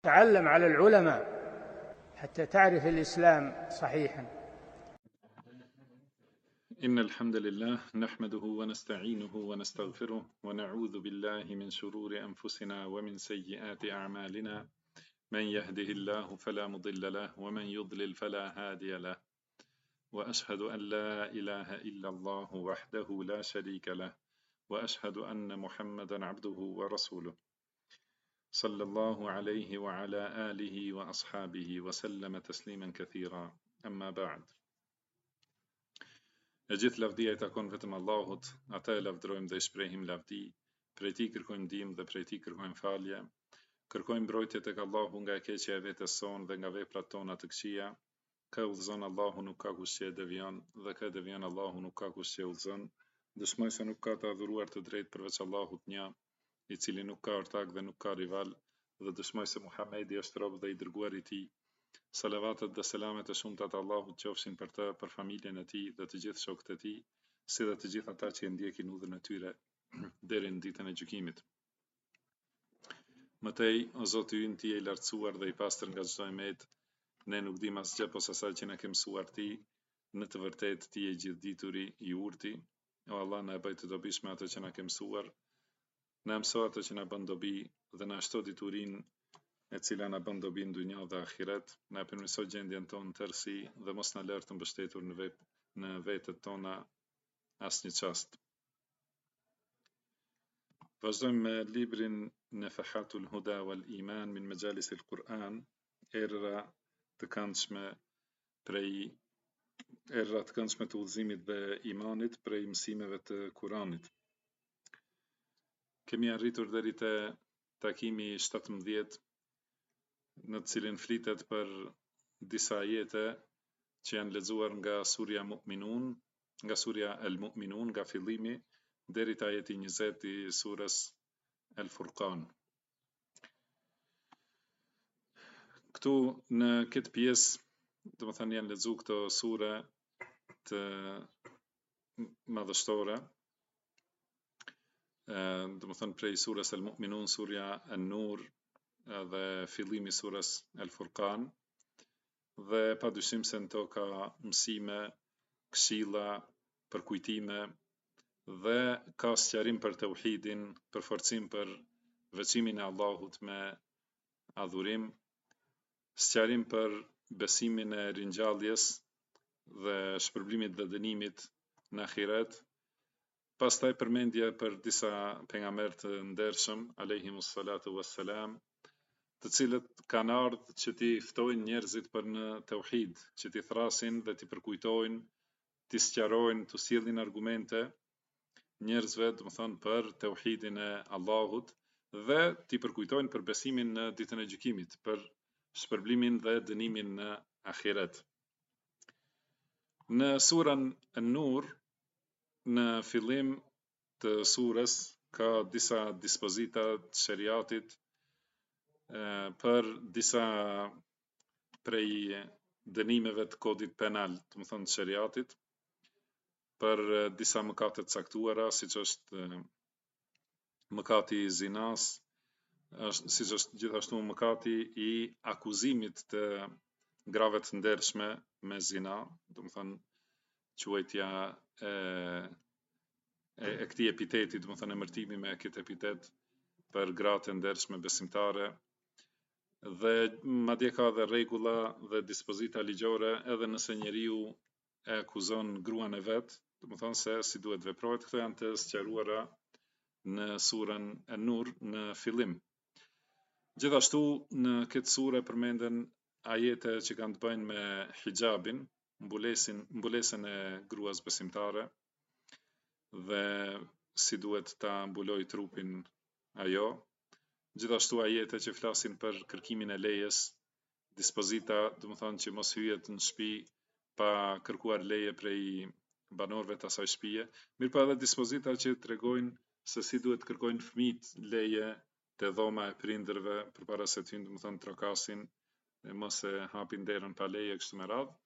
تعلم على العلماء حتى تعرف الإسلام صحيحا. إن الحمد لله نحمده ونستعينه ونستغفره ونعوذ بالله من شرور أنفسنا ومن سيئات أعمالنا. من يهده الله فلا مضل له ومن يضلل فلا هادي له، وأشهد أن لا إله إلا الله وحده لا شريك له، وأشهد أن محمدا عبده ورسوله صلى الله عليه وعلى آله وأصحابه وسلم تسليما كثيرا. أما بعد. E gjithë lavdia I takon vetëm Allahut, ata e lavdërojmë dhe I shprehim lavdi, prej Tij kërkojmë ndihmë dhe prej Tij kërkojmë falje. Kërkojmë mbrojtje tek Allahu nga e keqja e vetes sonë dhe nga veprat tona të këqija. Ka udhëzon Allahu nuk ka kush që e devion, dhe ka devion Allahu nuk ka kush që e udhëzon. Dëshmoj se nuk ka të adhuruar të drejtë përveç Allahut një, I cili nuk ka ortak dhe nuk ka rival, dhe dëshmoj se Muhamedi është rob dhe I dërguar I Tij. Salavatet dhe selamet e shumta të Allahut qofshin për të, për familjen e tij dhe të gjithë shokët e tij, si dhe të gjithë ata që e ndjekin udhën e tyre deri në ditën e gjykimit. Mëtej, o Zoti ynë, Ti je I lartësuar dhe I pastër nga çdo emet, ne nuk dim asgjë posa asaj që na ke mësuar Ti, në të vërtetë Ti je I gjithdituri, I urti. O Allah, na e bëj të dobishme ato që na ke mësuar, na mëso ato që na bën dobi dhe na shto diturinë e cila na bën dobi në dynjë dhe ahiret, na përmirëso gjendjen tonë tërësi dhe mos na lër të mbështetur në vetët tona asnjë çast. Vazhdojmë me librin Nafahatul Huda wal Iman min Majalis al-Quran, erra të këndshme të udhëzimit dhe imanit prej mësimeve të Kuranit. Kemi arritur deri te takimi 17, në të cilin flitet për disa ajete që janë lexuar nga surja Mu'minun, nga surja Al-Mu'minun, nga fillimi deri te ajeti 20 I surës Al-Furqan. Këtu në këtë pjesë, domethënë janë lexuar këto sure të madhështore, domethënë prej surës Al-Mu'minun, surja An-Nur dhe fillimi surës Al-Furqan, dhe padyshim se në to ka mësime, këshilla, përkujtime dhe ka sqarim për tauhidin, përforcim për veçimin e Allahut me adhurim, sqarim për besimin e ringjalljes dhe shpërblimit dhe dënimit në ahiret. Pastaj përmendje për disa pejgamber të ndershëm alayhimus salatu wassalam, të cilët kanë ardhur që t'i ftojnë njerëzit për në tauhid, që t'i thrasin dhe t'i përkujtojnë, t'i sqarojnë, t'i sjellin argumente njerëzve, domethënë për tauhidin e Allahut dhe t'i përkujtojnë për besimin në ditën e gjykimit, për shpërblimin dhe dënimin në ahiret. Në surën An-Nur, në fillim të surës ka disa dispozita të shariatit për disa prej dënimeve të kodit penal, të më thënë të shariatit, për disa mëkate të caktuara, siç është mëkati I zinas, siç është gjithashtu mëkati I akuzimit të grave të ndershme me zina, do më thënë quajtja e këtij epiteti, do më thënë emërtimi me këtë epitet për gratë e ndershme besimtare, dhe madje ka dhe rregulla dhe dispozita ligjore edhe nëse njeriu e akuzon gruan e vet, do të thonë se si duhet veprohet. Këto janë të sqaruara në surën An-Nur në fillim. Gjithashtu në këtë sure përmenden ajete që kanë të bëjnë me hijabin, mbulesën e gruas besimtare dhe si duhet ta mbuloj trupin ajo. Gjithashtu ajete që flasin për kërkimin e lejes, dispozita, do të thonë që mos hyjet në shtëpi pa kërkuar leje prej banorëve të asaj shtëpie, mirëpo edhe dispozita që tregojnë se si duhet kërkojnë fëmijët leje te dhoma e prindërve përpara se të hyjnë, do të thonë trokasin, e mos e hapin derën pa leje kështu me radhë.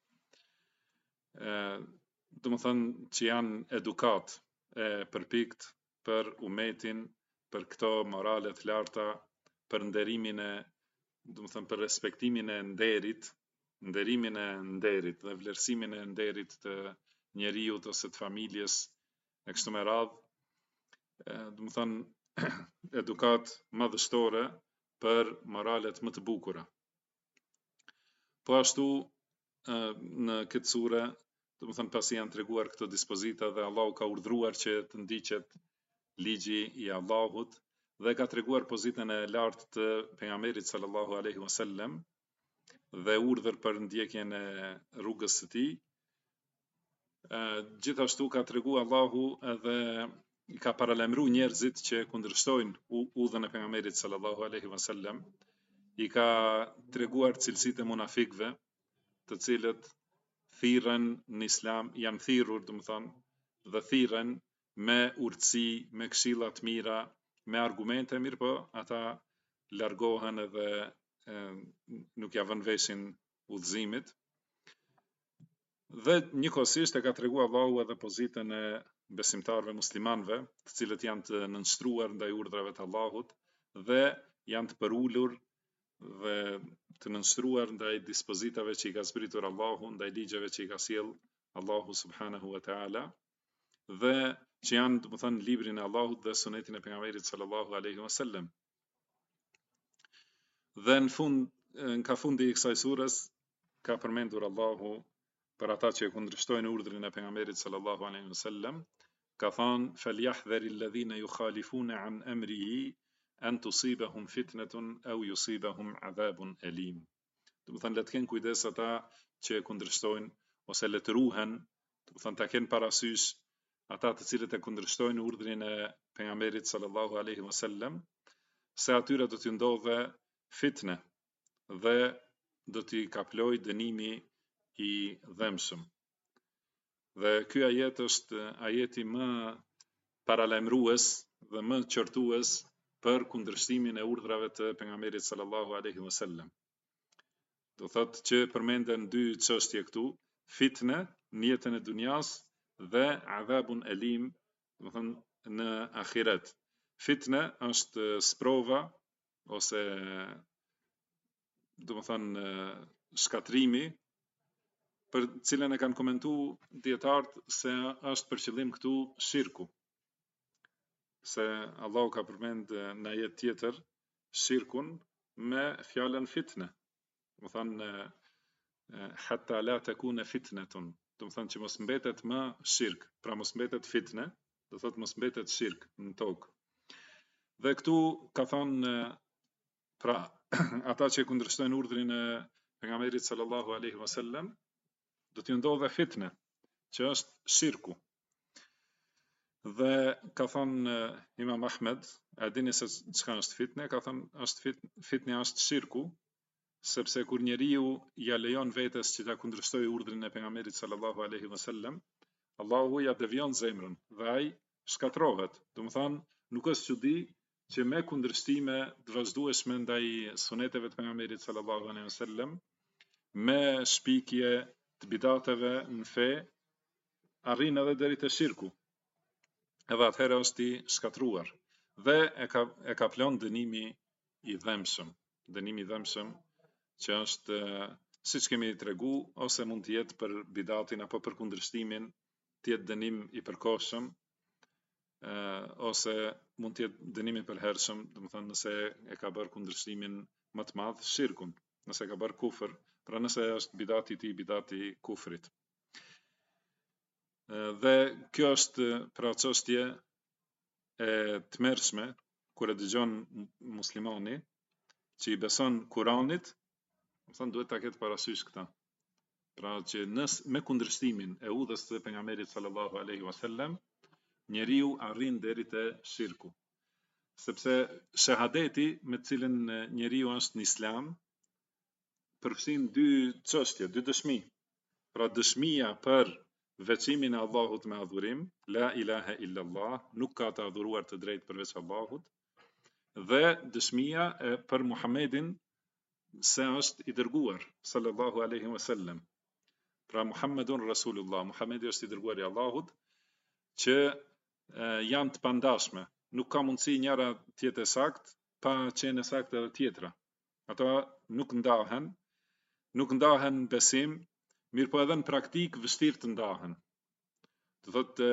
Do të thonë që janë edukat e përpikt për umetin, për këto morale të larta, për nderimin e do të thënë për respektimin e nderit, nderimin e nderit dhe vlerësimin e nderit të njeriut ose të familjes e kështu me radhë, do të thënë edukat madhështore për moralet më të bukura. Po ashtu në këtë sure, do të thënë pasi janë treguar këto dispozita dhe Allahu ka urdhëruar që të ndiqet ligji i Allahut dhe ka treguar pozitën e lartë të pejgamberit sallallahu alaihi wasallam dhe urdhër për ndjekjen e rrugës së tij. Gjithashtu ka treguar Allahu edhe i ka paralajmëruar njerëzit që kundërshtojnë udhën e pejgamberit sallallahu alaihi wasallam, i ka treguar cilësitë e munafikëve, të cilët thirrën në islam, janë thirrur, do të thonë, dhe thirrën me urtësi, me këshilla të mira, me argumente, mirë po, ata largohen edhe nuk ja vën veshin udhëzimit. Dhe njëkohësisht e ka treguar Allahu edhe pozitën e besimtarëve muslimanëve, të cilët janë të nënshtruar ndaj urdhrave të Allahut dhe janë të përulur dhe të nënshtruar ndaj dispozitave që i ka zbritur Allahu, ndaj ligjeve që i ka sjell Allahu subhanahu wa taala, dhe që janë, do të thënë, librin e Allahut dhe sunetin e pejgamberit sallallahu alaihi wasallam. Dhe në fundi i kësaj sures ka përmendur Allahu për ata që kundërshtojnë urdhrin e pejgamberit sallallahu alaihi wasallam, ka thënë falyahdhari alladhina yukhalifuna an amrihi an tusibahum fitnatun aw yusibahum adhabun alim. Do të thënë le të kenë kujdes ata që kundërshtojnë ose le të ruhen, do të thënë ta kenë parasysh ata të cilët e kundërshtojnë urdhrin e pejgamberit sallallahu alaihi wasallam, se atyre do t'ju ndodhe fitne dhe do t'i kaploj dënimi i dhemshëm. Dhe ky ajet është ajeti më paralajmërues dhe më qortues për kundërshtimin e urdhrave të pejgamberit sallallahu alaihi wasallam. Do thotë që përmenden dy çështje këtu, fitne në jetën e dunjas dhe adhabun alim, do thonë në ahiret. Fitne është sprova ose do të thonë shkatrimi, për cilën e kanë komentuar dietarët se është për qëllim këtu shirku. Se Allahu ka përmend në ajet tjetër shirkun me fjalën fitne. Do të thonë hatta la takuna fitnatun, do të thonë që mos mbetet më shirk, pra mos mbetet fitne, do thotë mos mbetet shirk në tokë. Dhe këtu ka thonë pra ata që kundërshtojnë urdhrin e pejgamberit sallallahu alaihi wasallam do t'ju ndodhe fitne, që është shirku. Dhe ka thonë Imam Ahmed, a dini se çka është fitne? Ka thonë fitne është shirku, sepse kur njeriu ja lejon vetes që ta kundërshtoj urdhrin e pejgamberit sallallahu alaihi wasallam, Allahu ja devion zemrën dhe ai shkatrohet. Do të thonë nuk është çudi që me kundërshtime të vazhdueshme ndaj suneteve të pejgamberit sallallahu alaihi wasallam, me shpikje të bidateve në fe, arrin edhe deri te shirku. Edhe atëherë është i shkatruar dhe e ka plon dënimi i dhemshëm. Dënimi i dhemshëm që është, siç kemi tregu, ose mund të jetë për bidatin apo për kundërshtimin, të jetë dënim i përkohshëm, ose mund të jetë dënim i përhershëm, do të thonë nëse e ka bërë kundërshtimin më të madh, shirkun, nëse ka bërë kufër, pra nëse është bidati i tij bidati i kufrit. Dhe kjo është pra çështje e tmerrshme kur e dëgjon muslimani që i beson Kuranit, do të thonë duhet ta ketë parasysh këtë. Pra që me kundërshtimin e udhës së pejgamberit sallallahu alaihi wasallam, njeriu arrin deri te shirku. Sepse shahadeti me të cilën njeriu është në Islam përfshin dy çështje, dy dëshmi. Pra dëshmia për veçimin e Allahut me adhurim, la ilaha illallah, nuk ka të adhuruar të drejtë përveç Allahut, dhe dëshmia për Muhammedin se është i dërguar sallallahu alaihi wasallam. Pra Muhammedun Rasulullah, Muhammedi është i dërguar i Allahut, që janë të pandashme. Nuk ka mundësi njëra të jetë sakt pa qenë sakt edhe tjetra. Ata nuk ndahen në besim, mirë po edhe në praktik vështirë të ndahen. Do thotë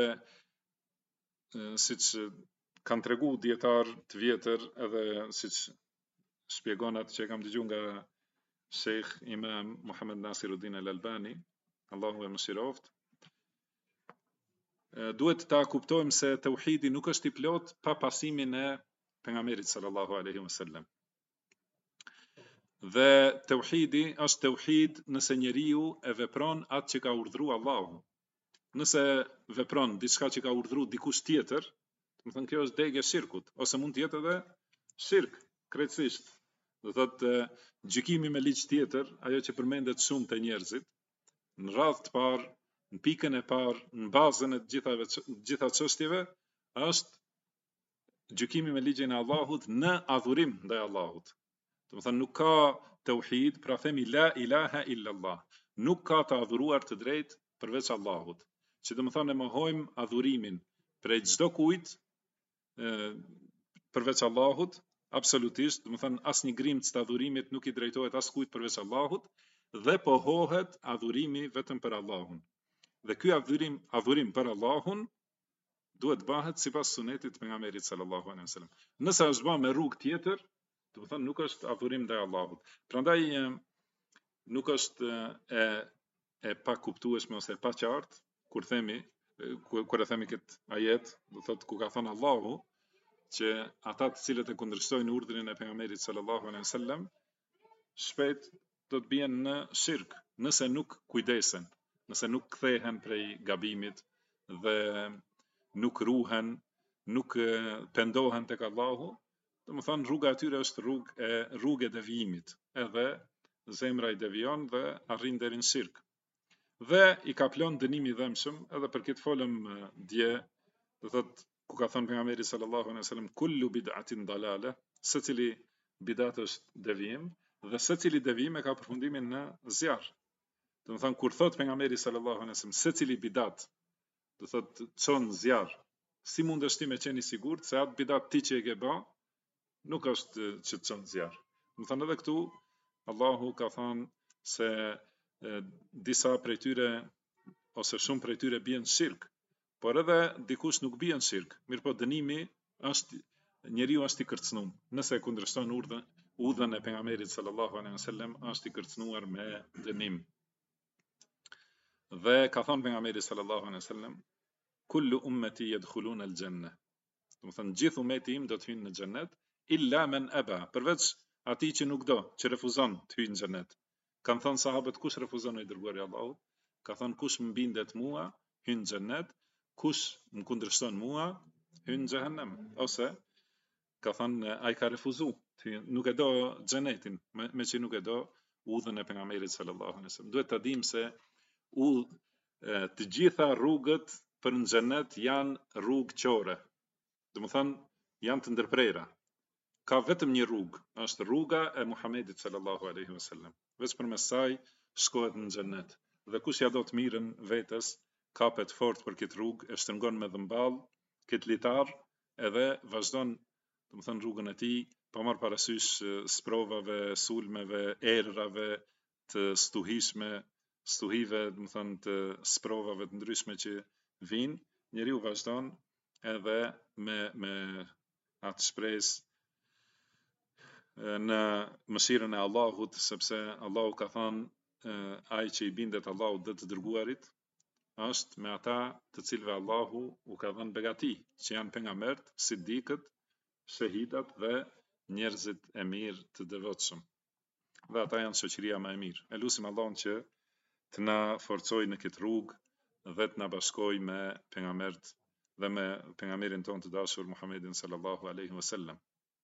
siç kanë tregu dietar të vjetër edhe siç shpjegon atë që kam dëgjuar nga Sheikh Imam Muhammad Nasiruddin Al-Albani, Allahu e mëshiroft, duhet ta kuptojmë se tauhidi nuk është i plot pa pasimin e pejgamberit sallallahu alaihi wasallam. Dhe tauhidi është tauhid nëse njeriu e vepron atë që ka urdhëruar Allahu. Nëse vepron diçka që ka urdhëruar dikush tjetër, do të thonë kjo është degë e shirkut, ose mund të jetë edhe shirk krejtësisht. Do thotë gjykimi me ligj tjetër, ajo që përmendet shumë te njerëzit, në radhë të parë, në pikën e parë, në bazën e gjitha çështjeve, është gjykimi me ligjin e Allahut në adhurim ndaj Allahut. Do të thonë nuk ka tauhid, pra themi la ilaha illa Allah. Nuk ka të adhuruar të drejtë përveç Allahut. Që do të thonë e mohojmë adhurimin prej çdo kujt përveç Allahut, absolutisht, do të thonë asnjë grimc të adhurimit nuk i drejtohet askujt përveç Allahut, dhe pohohet adhurimi vetëm për Allahun. Dhe ky adhurim për Allahun duhet bëhet sipas sunetit të pejgamberit sallallahu alaihi wasallam. Nëse është bërë me rrugë tjetër, do të thonë nuk është adhurim ndaj Allahut. Prandaj nuk është e pa kuptueshme ose e pa qartë kur e themi këtë ajet, do thotë ku ka thënë Allahu që ata të cilët e kundërshtojnë urdhrin e pejgamberit sallallahu alaihi wasallam shpejt do të bien në shirk, nëse nuk kujdesen, nëse nuk kthehen prej gabimit dhe nuk ruhen, nuk pendohen tek Allahu, do të thonë rruga e tyre është rrugë e devijimit, edhe zemra i devijon dhe arrin deri në shirk. Dhe i ka plon dënimi i dhëmshëm, edhe për këtë folëm dje, do thotë ku ka thënë pejgamberi sallallahu alaihi wasallam kullu bid'atin dalale, secili bidat është devijim, dhe secili devijim e ka përfundimin në zjarr. Do të thonë kur thot pejgamberi sallallahu alaihi wasallam secili bidat, do thotë çon zjarr, si mundesh ti me qenë i sigurt se atë bidat ti që e ke bë nuk është që të çon zjarr. Do të thonë edhe këtu Allahu ka thënë se disa prej tyre ose shumë prej tyre bien shirk, por edhe dikush nuk bien shirk. Mirëpo dënimi është njeriu është i kërcënuar. Nëse kundërshton udhën e pejgamberit sallallahu alaihi wasallam, është i kërcënuar me dënim. Dhe ka thënë pejgamberi sallallahu alaihi wasallam kullu ummati yadkhuluna al-janna. Do të thonë gjithë ummeti im do të hyjnë në xhennet illa man aba, përveç atij që nuk do, që refuzon të hyjë në xhennet. Kan thënë sahabët kush refuzon i dërguari i Allahut? Ka thënë kush më bindet mua hyn në xhennet, kush më kundërshton mua hyn në xhehenem. Ose ka thënë ai ka refuzuar, nuk e do xhenetin, me që nuk e do udhën e pejgamberit sallallahu alaihi wasallam. Duhet ta dimë se të gjitha rrugët për në xhenet janë rrugë qore. Do të thonë janë të ndërprera. Ka vetëm një rrugë, është rruga e Muhamedit sallallahu alaihi wasallam. Veç përmes saj shkohet në xhenet. Dhe kush ja do të mirën vetes, kapet fort për këtë rrugë, e shtrëngon me dhëmball këtë litar, edhe vazhdon, do të thonë rrugën e tij, pa marr parasysh sprovave, sulmeve, errave të stuhive, do të thonë të sprovave të ndryshme që vijnë, njeriu vazhdon edhe me atë shpresë në mëshirën e Allahut, sepse Allahu ka thënë ai që i bindet Allahut dhe të dërguarit është me ata të cilëve Allahu u ka dhënë begati, që janë pejgamberët, sidikët, shahidat dhe njerëzit e mirë të devotshëm. Dhe ata janë shoqëria më e mirë. E lutim Allahun që të na forcojë në këtë rrugë dhe të na bashkojë me pejgamberët dhe me pejgamberin tonë të dashur Muhammedin sallallahu alaihi wasallam.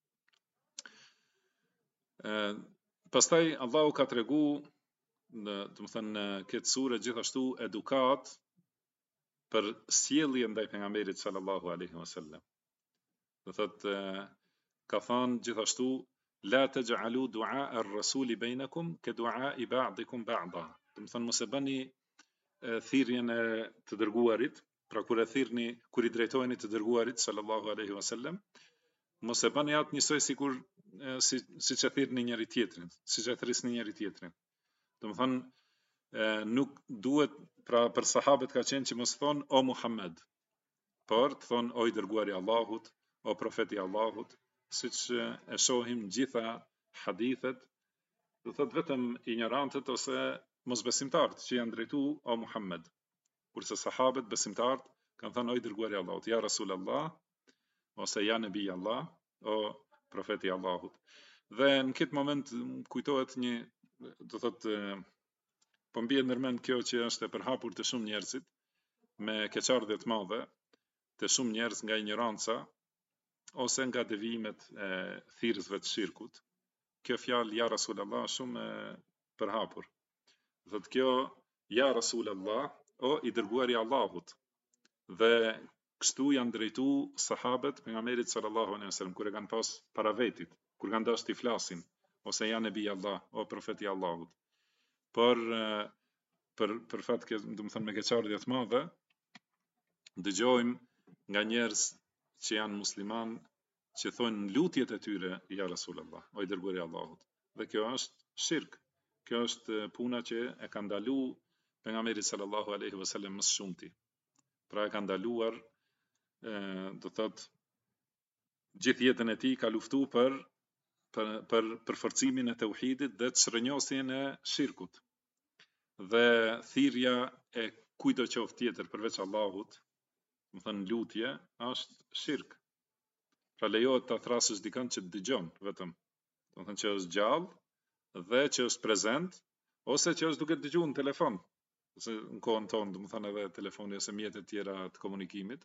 Pastaj Allahu ka tregu do të thënë në këtë sure gjithashtu edukat për sjelljen ndaj pejgamberit sallallahu alaihi wasallam. Do thotë ka thënë gjithashtu la taj'alu du'a ar-rasuli bainakum ka du'a ba'dikum ba'da. Do të thënë mos e bëni thirrjen e të dërguarit, pra kur i drejtoheni të dërguarit sallallahu alaihi wasallam, mos e bëni atë njësoj sikur si që thirrni njëri tjetrin, si që thrisni njëri tjetrin. Domethënë nuk duhet, pra për sahabët ka qenë që mos thonë o Muhammed, por të thonë o i dërguari i Allahut, o profeti i Allahut, siç e shohim gjitha hadithet, do thot vetëm ignorantët ose mosbesimtarët që janë drejtu o Muhammed, kurse sahabët besimtarët kanë thënë o i dërguari i Allahut, ja Rasulullah, ose ja Nabi Allah, o profeti i Allahut. Dhe në këtë moment kujtohet një, do thot po mbie ndërmend kjo që është e përhapur të shumë njerëzit me keqardhje të mëdha, të shumë njerëz nga ignoranca ose nga devijimet e thirrësve të shirkut. Kjo fjalë ja Rasulullah shumë e përhapur. Thot kjo ja Rasulullah, o i dërguari i Allahut. Dhe kështu janë drejtu sahabët pejgamberit sallallahu alaihi wasallam kur e kanë pas para vetit, kur kanë dashur të flasin, ose ja Nabi Allah, o profeti i Allahut. Por për fat që do të them me keqardhje të mëdha, dëgjojmë nga njerëz që janë musliman që thonë lutjet e tyre ja Rasulullah, o i dërguari i Allahut. Dhe kjo është shirk. Kjo është puna që e ka ndaluar pejgamberi sallallahu alaihi wasallam më shumti. Pra e ka ndaluar, do thot, gjithë jetën e tij ka luftuar për forcimin e tauhidit dhe të shrënjosjen e shirkut. Dhe thirrja e kujdo qoftë tjetër përveç Allahut, do thënë lutje, është shirk. Pra lejohet ta thrasësh dikën që të dëgjon vetëm. Do thënë që është gjallë dhe që është prezent, ose që është duke dëgjuar në telefon, ose në kohën tonë, do thënë edhe telefoni ose mjetet tjera të komunikimit.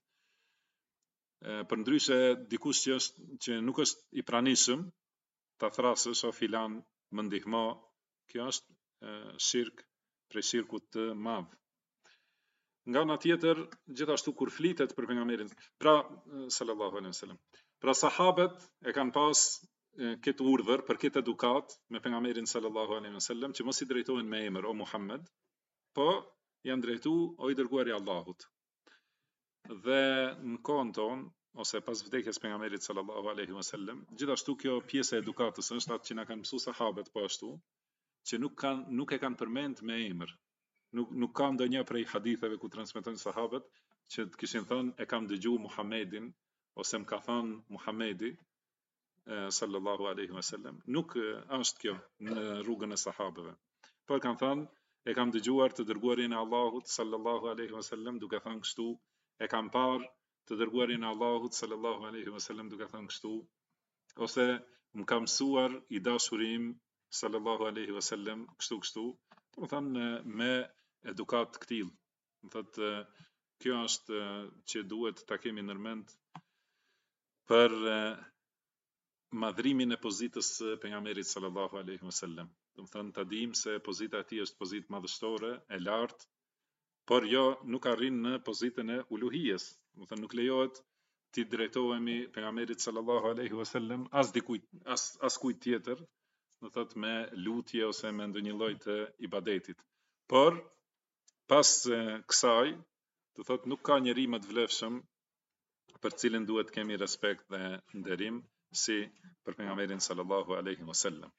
Përndryshe dikush që nuk është i pranishëm, ta thrasësh o filan më ndihmo, kjo është shirk, prej shirkut të madh. Nga ana tjetër, gjithashtu kur flitet për pejgamberin, pra sallallahu alaihi wasallam, pra sahabët e kanë pas këtë urdhër për këtë edukat me pejgamberin sallallahu alaihi wasallam që mos i drejtohen me emër o Muhammed, po janë drejtu o i dërguari i Allahut. Dhe në kohën tonë, ose pas vdekjes pejgamberit sallallahu alaihi wasallam, gjithashtu kjo pjesë e edukatës është atë që na kanë mësuar sahabët po ashtu, që nuk e kanë përmend me emër. Nuk ka ndonjë prej haditheve ku transmetojnë sahabët që të kishin thënë e kam dëgjuar Muhammedin ose më ka thënë Muhammedi sallallahu alaihi wasallam. Nuk është kjo në rrugën e sahabëve. Por kanë thënë e kam dëgjuar të dërguarin e Allahut sallallahu alaihi wasallam duke thënë kështu, e kam parë të dërguarin e Allahut sallallahu alaihi wasallam duke thënë kështu, ose më ka mësuar i dashurim sallallahu alaihi wasallam kështu. Do të thënë me edukat të këtill. Do thotë kjo është që duhet ta kemi ndërmend për madhrimin e pozitës së pejgamberit sallallahu alaihi wasallam. Do të thënë ta dimë se pozita e tij është pozitë madhështore, e lartë, por jo nuk arrin në pozitën e uluhijes. Do të thënë nuk lejohet ti drejtohemi pejgamberit sallallahu alaihi wasallam as kujt tjetër, do thotë me lutje ose me ndonjë lloj të ibadetit. Por pas kësaj, do thotë nuk ka njeri më të vlefshëm për cilin duhet kemi respekt dhe nderim si për pejgamberin sallallahu alaihi wasallam.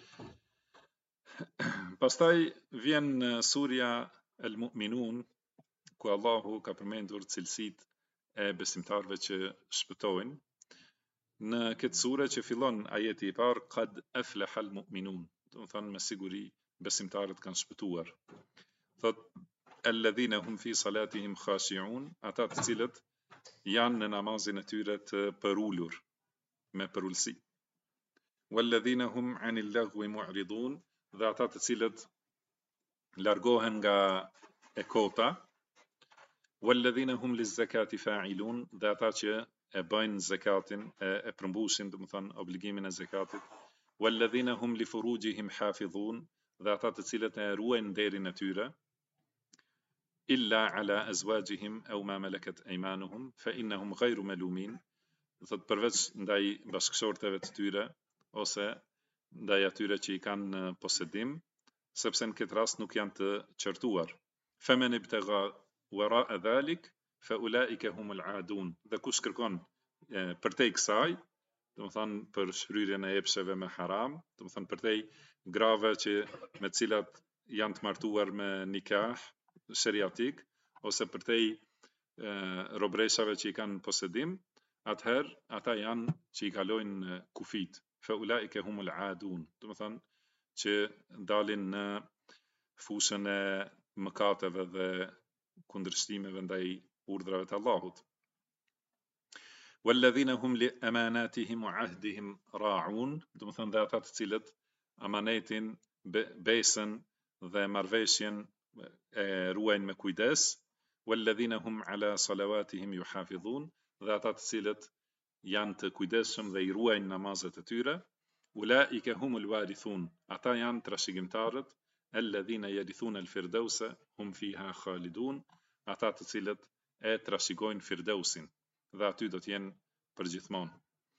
Pastaj vjen surja El-Mu'minun, ku Allahu ka përmendur cilësitë e besimtarëve që shpëtojnë. Në këtë sure që fillon ajeti i parë, qad aflaha al-mu'minun, do të thonë me siguri besimtarët kanë shpëtuar. Thot alladhina hum fi salatihim khashi'un, ata të cilët janë në namazin e tyre të përulur, me përulsi. Walladhina hum 'anil lagwi mu'ridun, dhe ata të cilët largohen nga e kota. Walladhina hum liz-zakati fa'ilun, dhe ata që e bëjnë zakatin, e përmbushin, do të thonë obligimin e zakatit. Walladhina hum li furujihim hafidhun, dhe ata të cilët e ruajnë nderin e tyre. Illa ala azwajihim aw ma malakat aymanuhum fa innahum ghayru malumin, do thotë përveç ndaj bashkëshorteve të tyre ose ndaj atyre që i kanë në posedim, sepse në këtë rast nuk janë të qortuar. Faman ibtagha wara'a dhalik fa ulaika humul aadun, dhe kush kërkon përtej kësaj, do të thonë për shfryrjen e epsheve me haram, do të thonë për te grave që me të cilat janë të martuar me nikah sheriatik ose për te robreshave që i kanë posedim, atëherë ata janë që i kalojnë kufit, fa ulaike humul adun, do të thonë që dalin në fushën e mëkateve dhe kundërshtimeve ndaj urdhrave të Allahut. Walladhina hum li amanatihim wa ahdihim ra'un, do të thonë dhe ata të cilët amanetin, besën dhe marrëveshjen e ruajnë me kujdes. Walladhina hum ala salawatihim yuhafidhun, dhe ata të cilët janë të kujdesshëm dhe i ruajnë namazet e tyre. Ulaika humul warithun, ata janë trashëgimtarët, alladhina yarithuna al-firdausa hum fiha khalidun, ata të cilët e trashëgojnë Firdausin dhe aty do të jenë përgjithmonë.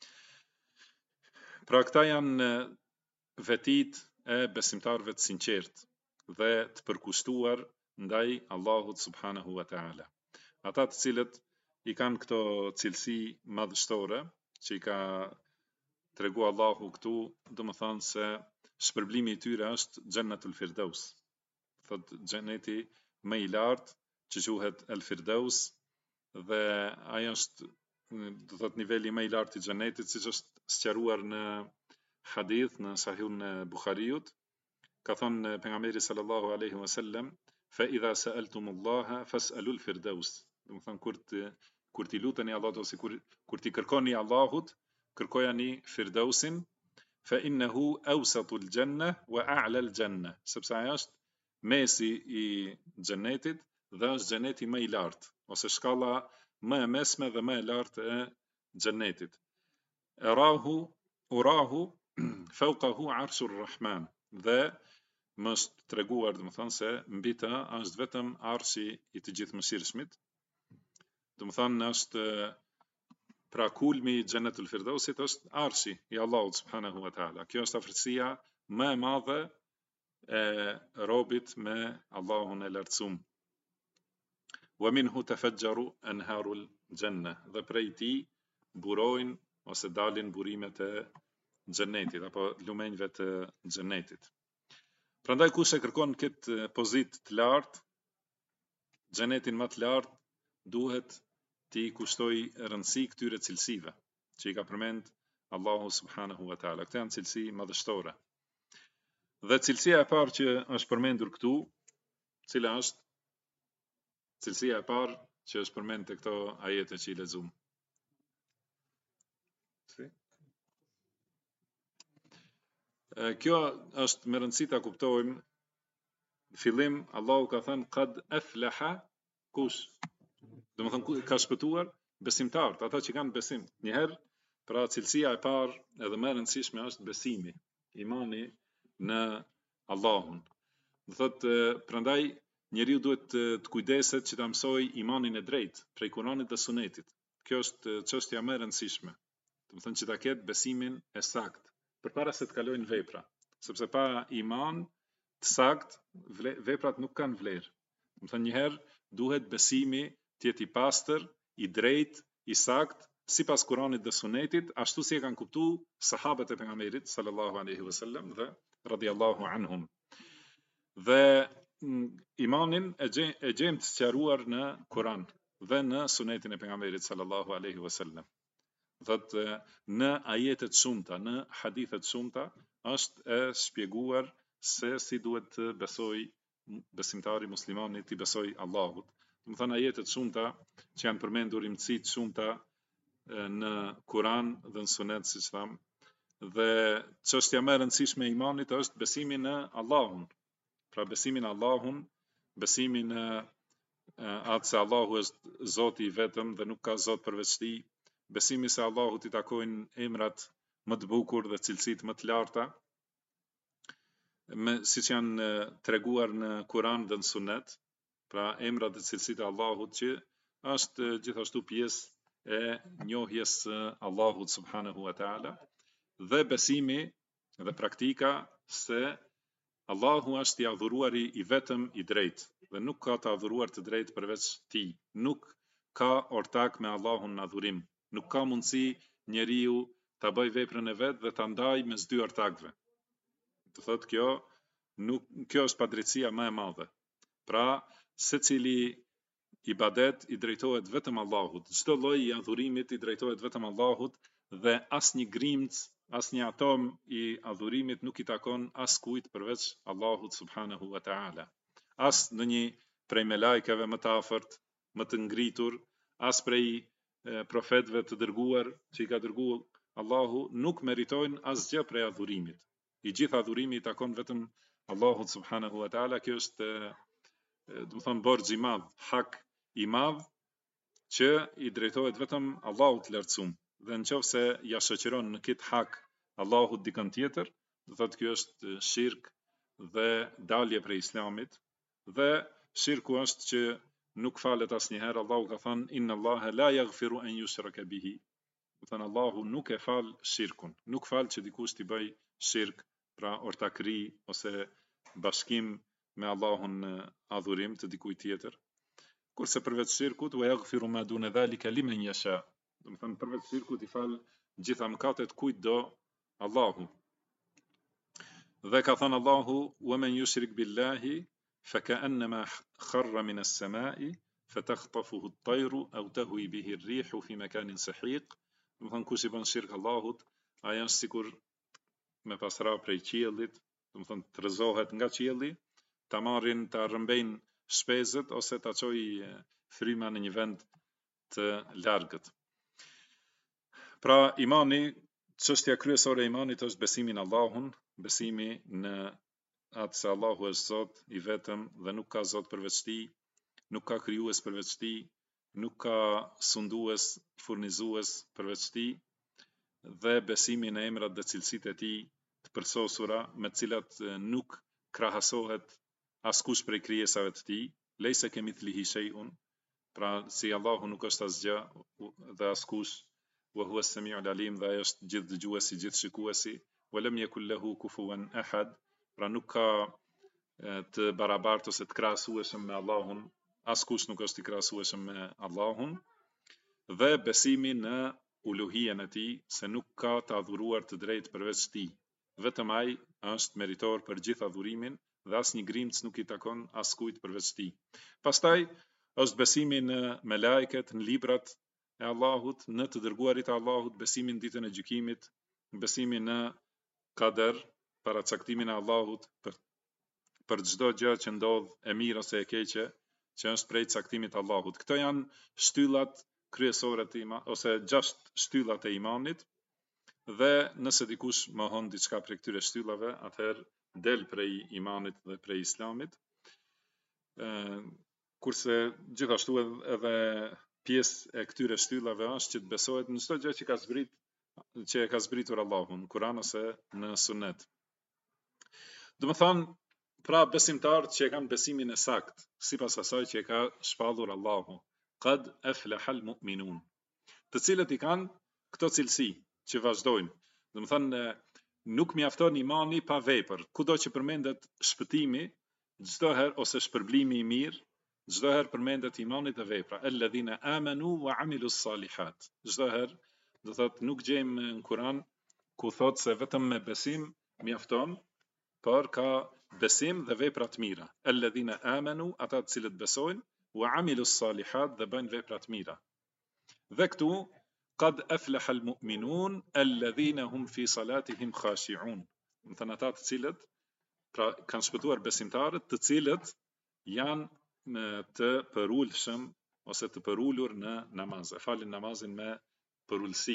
Pra këta janë vetit e besimtarëve të sinqert dhe të përkushtuar ndaj Allahut subhanahu wa ta'ala. Ata të cilët i kanë këto cilësi madhështore që i ka tregu Allahu këtu, do më thonë se shpërblimi i tyre është Jannatul Firdaus. Thot xheneti më i lartë që quhet El Firdaus, dhe ajo është, do thot, niveli më i lartë i xhenetit, siç është sqaruar në hadith në Sahihun e Buhariut. Ka thënë pejgamberi sallallahu alaihi wasallam, fa idha sa'altumullaha fas'alul firdaus. Do të thonë kur ti luteni Allahut ose kur ti kërkoni Allahut, kërkojani Firdausin, fa innahu awsatul janna wa a'la al janna, sepse ajo është mesi i xhenetit dhe është xheneti më i lartë ose shkalla më e mesme dhe më e lartë e xhenetit. Urahu fawqahu arshur rahman, dhe më është treguar, do të thonë, se mbi të është vetëm arshi i të gjithëmëshirshmit. Do të thonë është pra kulmi i Jannatul Firdausit është arshi i Allahut subhanahu wa taala. Kjo është afërsia më e madhe e robit me Allahun e lartësuar. Wa minhu tafajjaru anharul janna, dhe prej tij burojnë ose dalin burimet e xhenetit apo lumenjve të xhenetit. Prandaj kush e kërkon këtë pozitë të lartë, xhenetin më të lartë, duhet ti kushtoj rëndësi këtyre cilësive që i ka përmend Allahu subhanahu wa taala. Këto janë cilësi madhështore. Dhe cilësia e parë që është përmendur këtu, cila është cilësia e parë që është përmendur te këto ajete që i lexuam? Kjo është me rëndësi ta kuptojmë. Në fillim Allahu ka thënë qad aflaha kush? Do të thonë ka shpëtuar besimtarët, ata që kanë besim. Njëherë, pra cilësia e parë edhe më e rëndësishme është besimi, imani në Allahun. Do thotë prandaj njeriu duhet të kujdeset që ta mësoj imanin e drejtë prej Kuranit dhe Sunetit. Kjo është çështja më e rëndësishme. Do të thonë që ta ketë besimin e saktë përpara se të kalojnë vepra, sepse pa iman të saktë veprat nuk kanë vlerë. Do të thonë njëherë duhet besimi të jetë i pastër, i drejtë, i saktë, sipas Kuranit dhe Sunetit, ashtu si e kanë kuptuar sahabët e pejgamberit sallallahu alaihi wasallam dhe radhiyallahu anhum. Dhe imanin e gjejmë të sqaruar në Kuran dhe në Sunetin e pejgamberit sallallahu alaihi wasallam. Thotë në ajetet shumta, në hadithet shumta është e shpjeguar se si duhet të besoj besimtari muslimani, të besoj Allahut. Do të thonë ajetet shumta që janë përmendur, imësit shumta në Kuran dhe në Sunet, siç tham. Dhe çështja më e rëndësishme e imanit është besimi në Allahun. Pra besimi në Allahun, besimi në atë se Allahu është Zoti i vetëm dhe nuk ka Zot përveç tij, besimi se Allahut i takojnë emrat më të bukur dhe cilësitë më të larta, siç janë treguar në Kuran dhe në Sunet, pra emrat dhe cilësitë e Allahut që është gjithashtu pjesë e njohjes së Allahut subhanahu wa taala, dhe besimi dhe praktika se Allahu është i adhuruari i vetëm i drejtë dhe nuk ka të adhuruar të drejtë përveç tij. Nuk ka ortak me Allahun në adhurim. Nuk ka mundësi njeriu ta bëj veprën e vet dhe ta ndaj mes dy artakëve. Do thotë kjo është padrejtësia më e madhe. Pra, secili ibadet i drejtohet vetëm Allahut. Çdo lloj i adhurimit i drejtohet vetëm Allahut dhe asnjë grimc, asnjë atom i adhurimit nuk i takon askujt përveç Allahut subhanahu wa taala. As në një prej me lajkeve më të afërt, më të ngritur, as prej profetëve të dërguar që i ka dërguar Allahu, nuk meritojnë asgjë prej adhurimit. I gjithë adhurimi i takon vetëm Allahut subhanahu wa taala. Kjo është, do të thonë, borxh i madh, hak i madh që i drejtohet vetëm Allahut lartësuam. Dhe nëse ja shoqëron në këtë hak Allahut dikën tjetër, do thotë kjo është shirk dhe dalje prej Islamit. Dhe shirku është që nuk falet asnjëherë. Allahu ka thënë inna Allaha la yaghfiru an yushraka bihi. Do thënë Allahu nuk e fal shirkun, nuk fal që dikush t'i bëj shirk, pra ortakri ose bashkim me Allahun në adhurim të dikujt tjetër. Kurse përveç shirkut, wa yaghfiru ma duna dhalika liman yasha. Do thënë përveç shirkut i fal gjitha mëkatet kujt do Allahu. Dhe ka thënë Allahu wa man yushrik billahi فكأنما خر من السماء فتخطفه الطير أو تهوي به الريح في مكان سحيق. Do thënë kush i bën shirk Allahut, ai është sikur me pasra prej qiellit, do thënë të rrezohet nga qielli, ta marrin, ta rrëmbejnë shpezët ose ta çojë fryma në një vend të largët. Pra imani, çështja kryesore e imanit është besimi në Allahun, besimi në atë se Allahu është Zot i vetëm dhe nuk ka Zot përveç tij, nuk ka krijues përveç tij, nuk ka sundues, furnizues përveç tij, dhe besimi në emrat dhe cilësitë e tij të përsosura me të cilat nuk krahasohet askush prej krijesave të tij, lejse kemithlihi shay'un, pra si Allahu nuk është asgjë dhe askush, wa huwa as-sami'ul alim, dhe ai është gjithë dëgjuesi, gjithë shikuesi, wa lam yakul lahu kufuwan ahad, pra nuk ka të barabartë ose të krahasueshëm me Allahun, askush nuk është i krahasueshëm me Allahun, dhe besimi në uluhien e tij, se nuk ka të adhuruar të drejtë përveç tij. Vetëm ai është meritor për gjithë adhurimin dhe asnjë grimc nuk i takon askujt përveç tij. Pastaj është besimi në melajket, në librat e Allahut, në të dërguarit e Allahut, besimi në ditën e gjykimit, besimi në kader, paracaktimin e Allahut për çdo gjë që ndodh, e mirë ose e keqe, që është prej caktimit të Allahut. Këto janë shtyllat kryesore të imanit, ose 6 shtyllat e imanit, dhe nëse dikush mohon diçka prej këtyre shtyllave, atëherë del prej imanit dhe prej Islamit. Kurse gjithashtu edhe pjesë e këtyre shtyllave është që të besohet në çdo gjë që e ka zbritur Allahu në Kur'an ose në Sunet. Do të thonë, pra besimtarët që e kanë besimin e sakt, sipas asaj që e ka shpallur Allahu, qad aflaha al-mu'minun, të cilët i kanë këto cilësi që vazhdojnë. Do të thonë, nuk mjafton imani pa vepër. Kudo që përmendet shpëtimi, çdo herë, ose shpërblimi i mirë, çdo herë përmendet imani dhe vepra. Alladhina amanu wa amilus salihat. Çdo herë, do thotë, nuk gjejmë në Kur'an ku thotë se vetëm me besim mjafton, por ka besim dhe vepra të mira. Alladhina amanu, ata të cilët besojnë, wa amilus salihat, dhe bëjnë vepra të mira. Dhe këtu qad aflaha al-mu'minun alladhina hum fi salatihim khashi'un. Do thënë ata të cilët, pra kanë shpëtuar besimtarët, të cilët janë të përulshëm ose të përulur në namaz, e falin namazin me përulsi.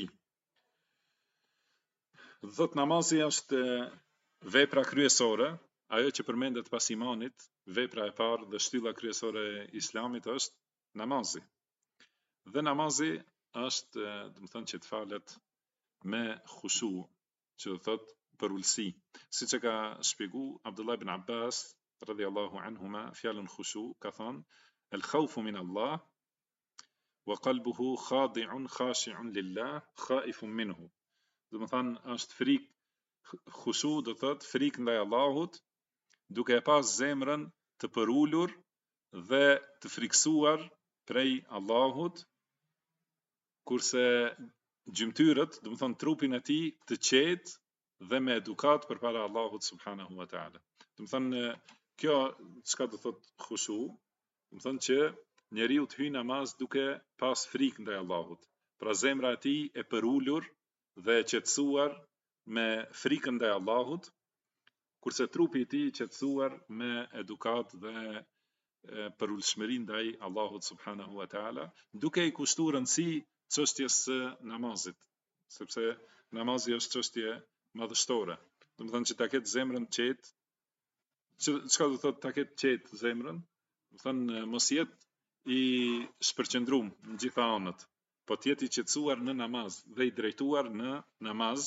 Dhët namazi është vepra kryesore, ajo që përmendet pas imanit, vepra e parë dhe shtylla kryesore e Islamit është namazi. Dhe namazi është, do të thonë, që të falet me khushu, që do thotë përulsi. Siç e ka shpjeguar Abdullah ibn Abbas radhiyallahu anhuma, fjalën khushu ka thënë el-khawfu min Allah wa qalbuhu khadi'un khashi'un lillah khaifun minhu. Do të thonë, është frikë, khushu do thotë frikë ndaj Allahut, duke e pas zemrën të përulur dhe të friksuar prej Allahut, kurse gjymtyrët, do të thonë trupin e tij të qetë dhe me edukat përpara Allahut subhanahu wa taala. Do të thonë kjo çka do thot khushu, do të thonë që njeriu të hyjë namaz duke pas frikë ndaj Allahut. Pra zemra e tij e përulur dhe e qetësuar me frikën ndaj Allahut, kurse trupi i tij i qetësuar me edukat dhe për ulshmëri ndaj Allahut subhanahu wa taala, duke i kushtuar rëndësi çështjes së namazit, sepse namazi është çështje madhështore. Do të thonë që ta ketë zemrën qetë, çka do thotë ta ketë qetë zemrën? Do thonë mos jetë i shpërqendruar në gjitha anët, po të jetë i qetësuar në namaz dhe i drejtuar në namaz.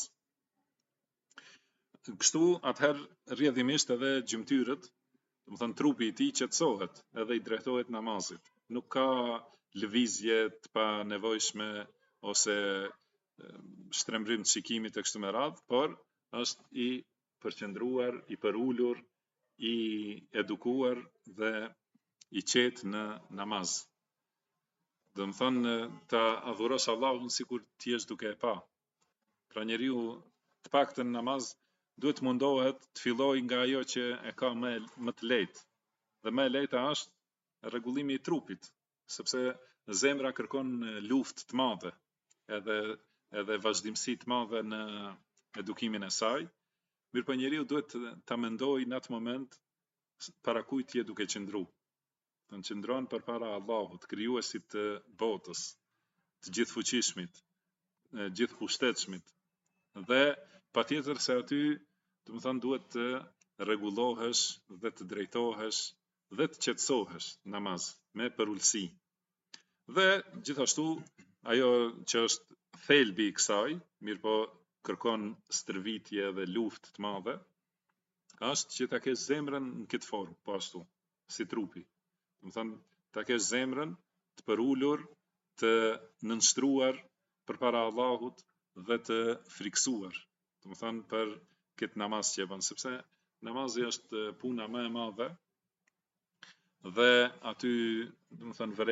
Kështu atëherë rrjedhimisht edhe gjymtyrët, do të thonë trupi i tij qetësohet edhe i drejtohet namazit. Nuk ka lëvizje të panevojshme ose shtrembrim të shikimit e kështu me radhë, por është i përqendruar, i përulur, i edukuar dhe i qetë në namaz. Do të thonë ta adhurosh Allahun sikur ti je duke e pa. Pra njeriu të paktën në namaz duhet mundohet të fillojë nga ajo që e ka më të lehtë. Dhe më e lehta është rregullimi i trupit, sepse zemra kërkon luftë të madhe, edhe vazhdimsi të madhe në edukimin e saj. Mirëpo njeriu duhet ta mendojë në atë moment para kujt je duke qëndru. Të qëndron përpara Allahut, krijuesit të botës, të gjithfuqishmit, gjithpushtetshmit. Dhe patjetër se aty, do të thonë duhet të rregullohesh dhe të drejtohesh dhe të qetësohesh namaz me përulësi. Dhe gjithashtu ajo që është thelbi i kësaj, mirëpo kërkon stërvitje dhe luftë të madhe, është që ta kesh zemrën në këtë formë, po ashtu, si trupi. Do të thonë ta kesh zemrën të përulur, të nënshtruar përpara Allahut dhe të friksuar. Do të thonë për këtë namaz që e bën, sepse namazi është puna më e madhe dhe aty, do të thonë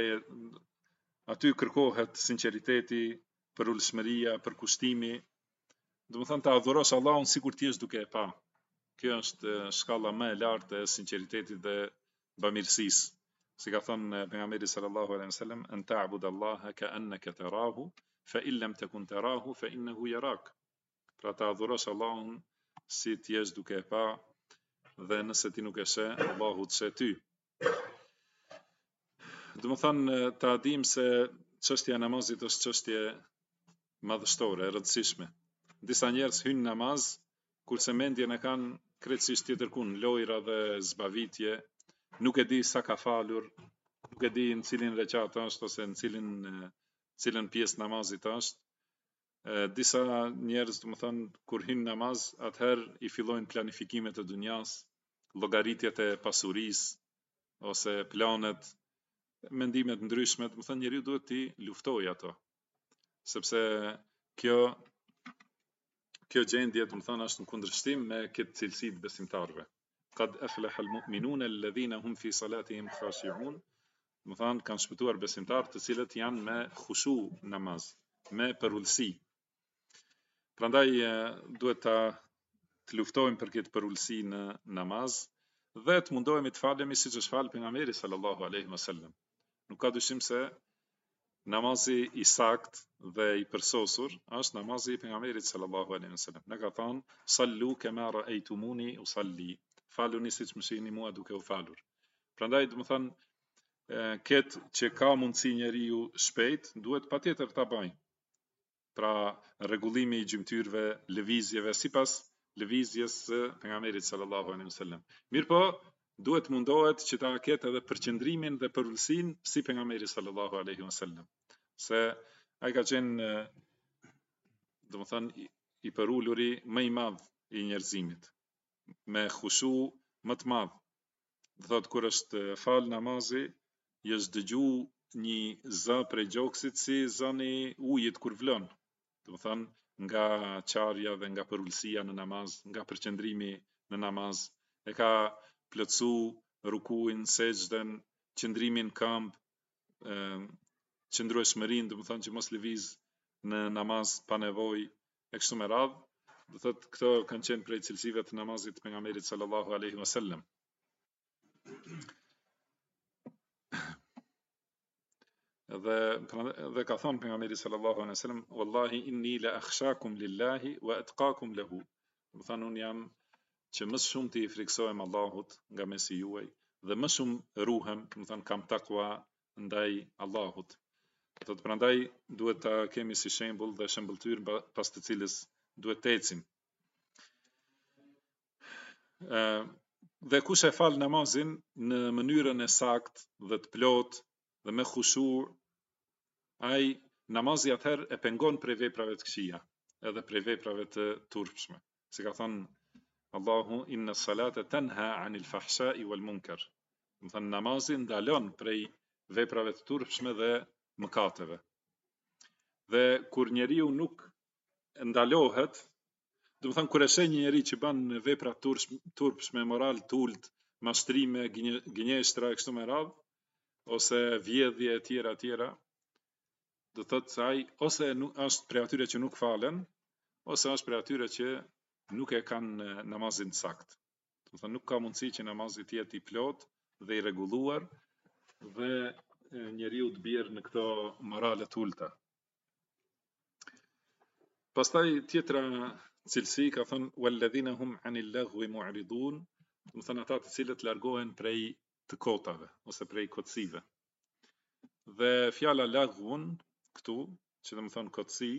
aty kërkohet sinqeriteti, përulshmëria, përkushtimi. Do të thonë ta adhurosh Allahun sikur ti je duke e pa. Kjo është shkalla më e lartë e sinqeritetit dhe bamirësisë. Si ka thënë pejgamberi sallallahu alaihi wasallam, an ta'budallaha ka'annaka tarahu, fa in lam takun tarahu fa innahu yarak. Pra ta adhurosh Allahun si ti je duke e pa, dhe nëse ti nuk e sheh, Allahu të sheh ty. Do të thonë ta dim se çështja e namazit është çështje madhështore, e rëndësishme. Disa njerëz hyjnë në namaz kurse mendjen e kanë krejtësisht tjetër ku, në lojra dhe zbavitje, nuk e di sa ka falur, nuk e di në cilin rekat është ose në cilën pjesë namazit është. Disa njerëz, do të thonë, kur hyjnë në namaz, atëherë i fillojnë planifikimet e dunjas, llogaritjet e pasurisë ose planet, mendimet ndryshme. Do të thonë njeriu duhet t'i luftojë ato, sepse kjo gjendje, do të thonë, është në kundërshtim me këtë cilësi të besimtarëve. Qad aflaha al-mu'minun alladhina hum fi salatihim khashi'un. Do të thonë kanë shpëtuar besimtarët të cilët janë me khushu namaz, me përulësi. Prandaj duhet të luftojmë për këtë përulësi në namaz dhe të mundohemi të falemi siç është fal pejgamberi sallallahu alaihi wasallam. Nuk ka dyshim se namazi i sakt dhe i përsosur është namazi i pejgamberit sallallahu alaihi wasallam. Ne ka thënë sallu kama ra'aytumuni usalli. Faluni siç më shihni mua duke u falur. Prandaj do të thonë këtë që ka mundësi njeriu shpejt, duhet patjetër ta bëjë. Pra rregullimi i gjymtyrëve, lëvizjeve sipas lëvizjes së pejgamberit sallallahu alaihi wasallam. Mirpo duhet mundohet që ta ketë edhe përqendrimin dhe përulësinë si pejgamberi sallallahu alaihi wasallam. Se ai ka qenë, do të thonë, i përuluri më i madh i njerëzimit, me khushu më të madh. Do thotë kur është fal namazi, jesh dëgju një zë prej gjoksit si zëni ujit kur vlon. Do të thonë nga qarja dhe nga përulësia në namaz, nga përqendrimi në namaz, e ka plotsu rukuin, sejdën, qëndrimin këmb, qëndrueshmërinë, do të thonë që mos lëviz në namaz pa nevojë e kështu me radhë. Do thotë këto kanë qenë prej cilësive të namazit të pejgamberit sallallahu alaihi wasallam. Dhe ka thonë pejgamberi sallallahu alaihi wasallam, wallahi inni la akhshakum lillahi wa atqakum lahu. Do thonë unë jam që më shumë të i friksohem Allahut nga mesi juaj dhe më shumë ruhem, do thonë kam takwa ndaj Allahut. Do thotë prandaj duhet ta kemi si shembull dhe shembulltyr pas të cilës duhet të ecim. Dhe kush e fal namazin në mënyrën e saktë dhe të plotë dhe me khushu', ai namazi atëherë e pengon prej veprave të këqija, edhe prej veprave të turpshme. Si ka thënë Allahu, inna salata tanha anil fahsha'i wal munkar. Do thënë namazi ndalon prej veprave të turpshme dhe mëkateve. Dhe kur njeriu nuk ndalohet, do thënë kur e sheh një njeri që bën vepra turpshme, moral të ulët, mashtrime, gënjeshtra e kështu me radhë, ose vjedhje e tjera, do thotë se ai ose është prej atyre që nuk falen, ose është prej atyre që nuk e kanë namazin sakt. Do thonë nuk ka mundësi që namazi të jetë i plot dhe i rregulluar dhe njeriu të bjerë në këto morale të ulta. Pastaj tjetra cilësi ka thënë walladhina hum anil laghwi mu'ridun, do thënë ata të cilët largohen prej të kotave ose prej kotësive. Dhe fjala laghun këtu, që do të thonë kotësi,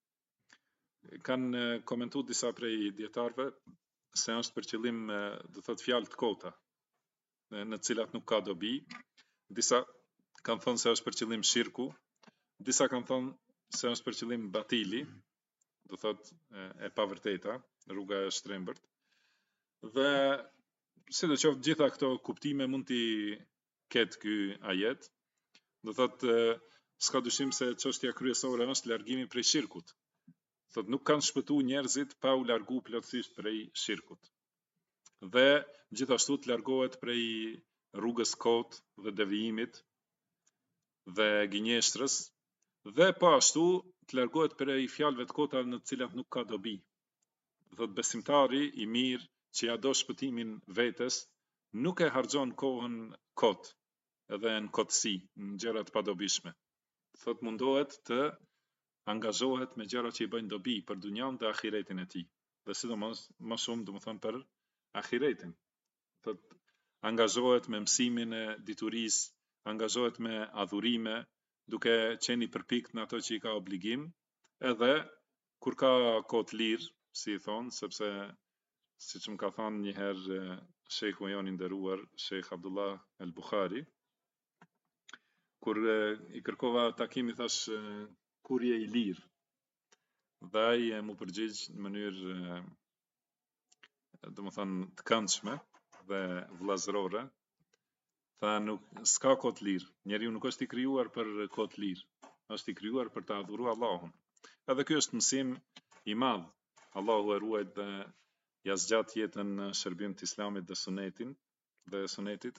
kanë komentuar disa prej dietarëve se është për qëllim do thotë fjalë të kota, në të cilat nuk ka dobi. Disa kanë thënë se është për qëllim shirku, disa kanë thënë se është për qëllim batili, do thotë e pavërteta, rruga e shtrembërt. Dhe sidoqoftë gjitha këto kuptime mund t'i ketë ky ajet. Do thotë s'ka dyshim se çështja kryesore është largimi prej shirkut. Thotë nuk kanë shpëtuar njerëzit pa u largu plotësisht prej shirkut. Dhe gjithashtu të largohet prej rrugës kot dhe devijimit dhe gënjeshtrës, dhe po ashtu të largohet prej fjalëve të kota në të cilat nuk ka dobi. Thotë besimtari i mirë që ja do shpëtimin vetes, nuk e harxhon kohën kot, edhe në kotësi, në gjëra të padobishme. Thotë mundohet të angazhohet me gjëra që i bëjnë dobi për dunjan dhe ahiretin e tij. Dhe sidomos më shumë domethënë për ahiretin. Thotë angazhohet me mësimin e diturisë, angazhohet me adhurime, duke qenë i përpikt në ato që i ka obligim, edhe kur ka kohë të lirë, si i thonë, sepse siç më ka thënë një herë shejku jon i nderuar, Sheikh Abdullah El Bukhari, kur i kërkova takimi, thash kur je i lirë, dhe ai mu përgjigj në mënyrë domethënë të këndshme dhe vëllazërore, tha nuk s'ka kohë të lirë, njeriu nuk është i krijuar për kohë të lirë, është i krijuar për të adhuruar Allahun. Edhe ky është mësim i madh. Allahu e ruajt dhe ja zgjat jetën në shërbim të Islamit dhe sunetit.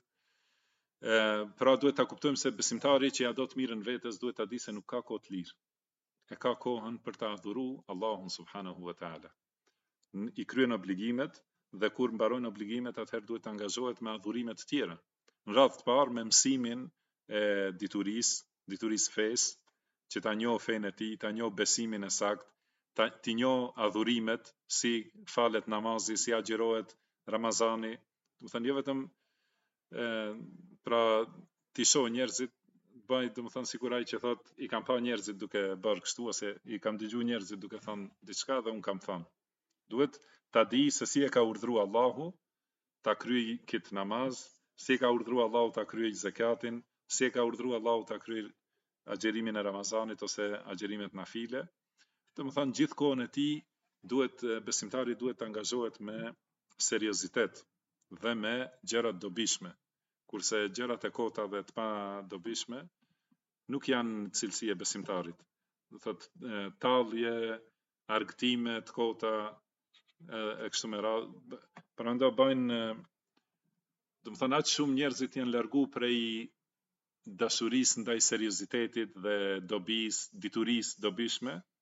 Pra duhet ta kuptojmë se besimtari që ja do të mirën vetes duhet ta di se nuk ka kohë të lirë. E ka kohën për të adhuruar Allahun subhanahu wa taala. I kryen obligimet dhe kur mbarojnë obligimet atëherë duhet të angazhohet me adhurime të tjera. Në radhë të parë me mësimin e diturisë fesë, që ta njohë fenë e tij, ta njohë besimin e saktë, ti njohë adhurimet, si falet namazi, si agjirohet Ramazani. Do të thënë jo vetëm pra ti shoh njerëzit, bëj domethënë sikur ai që thot i kam pa njerëzit duke bërë kështu, ose i kam dëgjuar njerëzit duke thënë diçka dhe un kam thënë. Duhet ta di se si e ka urdhëruar Allahu ta kryej kët namaz, si e ka urdhëruar Allahu ta kryej zakatin, si e ka urdhëruar Allahu ta kryej agjerimin e Ramazanit ose agjerimet nafile. Domethënë gjithë kohën e tij besimtari duhet të angazhohet me seriozitet dhe me gjëra të dobishme, kurse gjërat e kota dhe të pa dobishme nuk janë cilësi e besimtarit. Do thotë tallje, argëtime të kota e kështu me radhë, prandaj bëjnë domethënë aq shumë njerëzit janë largu prej dashurisë ndaj seriozitetit dhe dobisë, diturisë dobishme,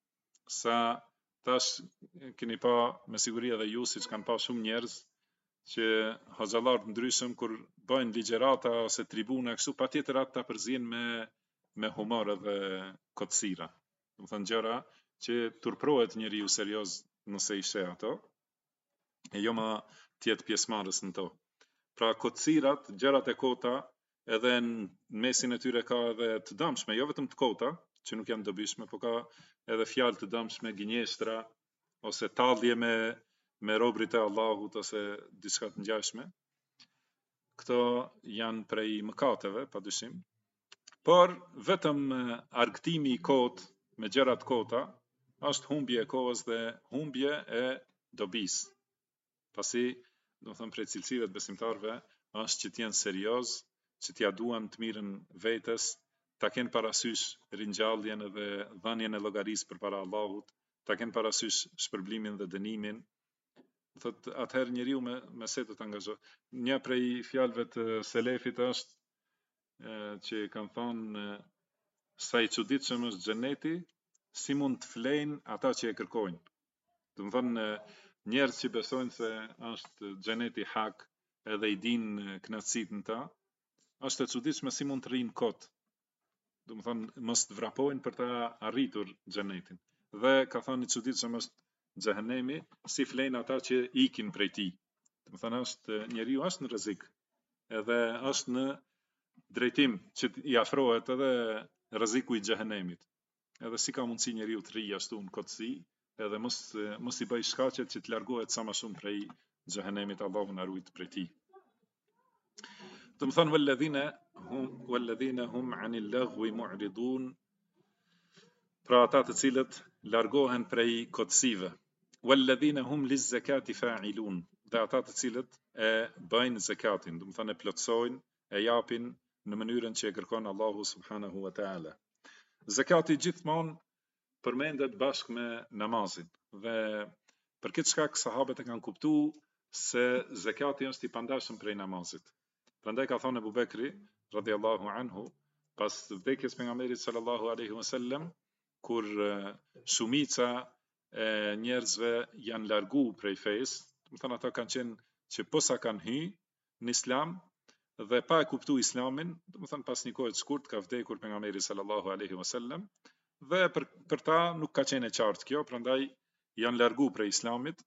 sa tash keni pa me siguri edhe ju siç kanë pa shumë njerëz që hoxhallar të ndryshëm kur bëjnë ligjërata ose tribuna kështu patjetër ata ta përzihen me humor edhe kotësira. Do të thënë gjëra që turprohet njeriu serioz nëse i sheh ato, e jo ma tjetë pjesëmarrës në to. Pra kotësirat, gjërat e kota, edhe në mesin e tyre ka edhe të dëmshme, jo vetëm të kota, që nuk janë dobishme, po ka edhe fjalë të dëmshme, gënjeshtra, ose tallje me robrit e Allahut ose diçka të ngjashme. Këto janë prej mëkateve, padyshim. Por vetëm argëtimi i kotë me gjëra të kota është humbje e kohës dhe humbje e dobisë. Pasi, do të thënë prej cilësive të besimtarëve është që të jenë serioz, që t'ia duan të mirën vetes, ta kenë parasysh ringjalljen edhe dhënien e llogarisë përpara Allahut, ta kenë parasysh shpërblimin dhe dënimin. Thot atëherë njeriu me se do të angazhohet. Një prej fjalëve të selefit është që kanë thonë sa i çuditshëm është xheneti, si mund të flejnë ata që e kërkojnë. Do të thonë njerëz që besojnë se është xheneti hak edhe i dinë kënaqësitë në ta, është e çuditshme si mund të rrinë kot. Do të thonë mos të vrapojnë për ta arritur xhenetin. Dhe ka thënë i çuditshëm është xhehenemi, si flejnë ata që ikin prej tij. Do të thonë është njeriu është në rrezik, edhe është në drejtim që i afrohet edhe rreziku i xhehenemit. Edhe si ka mundësi njeriu të rrijë ashtu në kotësi, edhe mos i bëj shkaqet që të largohet sa më shumë prej xhehenemit, Allahu na ruaj prej tij. Do të thonë walladhina hum anil laghwi mu'ridun, pra ata të cilët largohen prej kotësive. Walladhina hum liz-zakati fa'ilun, dhe ata të cilët e bëjnë zakatin, do të thonë e plotësojnë, e japin në mënyrën që e kërkon Allahu subhanahu wa ta'ala. Zakati gjithmonë përmendet bashkë me namazin, dhe për këtë shkak sahabët e kanë kuptuar se zakati është i pandashëm prej namazit. Prandaj ka thënë Abu Bekri radhiyallahu anhu, pas vdekjes pejgamberit sallallahu alaihi wasallam, kur shumica e njerëzve janë largu prej fesë, do të thonë ata kanë qenë që posa kanë hyrë në islam dhe pa e kuptuar islamin, do të thonë pas një kohe të shkurt ka vdekur pejgamberi sallallahu alaihi wasallam, dhe për ta nuk ka qenë e qartë kjo, prandaj janë largu prej islamit.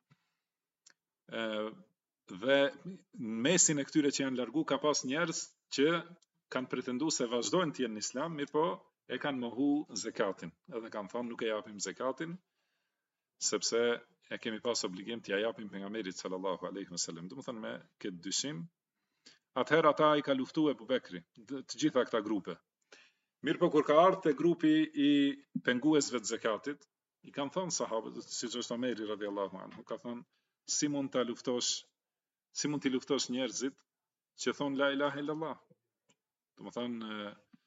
Dhe në mesin e këtyre që janë largu ka pas njerëz që kanë pretenduar se vazhdojnë të jenë në islam, mirë po e kanë mohu zakatin, edhe kanë thonë nuk e japim zakatin, sepse e kemi pas obligim t'ja japim pejgamberit sallallahu alaihi wasallam. Do të thonë me këtë dyshim, atëherë ata i ka luftuar Abu Bekri, të gjitha këta grupe. Mirë po kur ka ardhur te grupi i penguesve të zakatit, i kanë thonë sahabët, siç është Omeri radhiyallahu anhu, ka thonë si mund t'i luftosh njerëzit që thonë la ilaha illallah. Do të thonë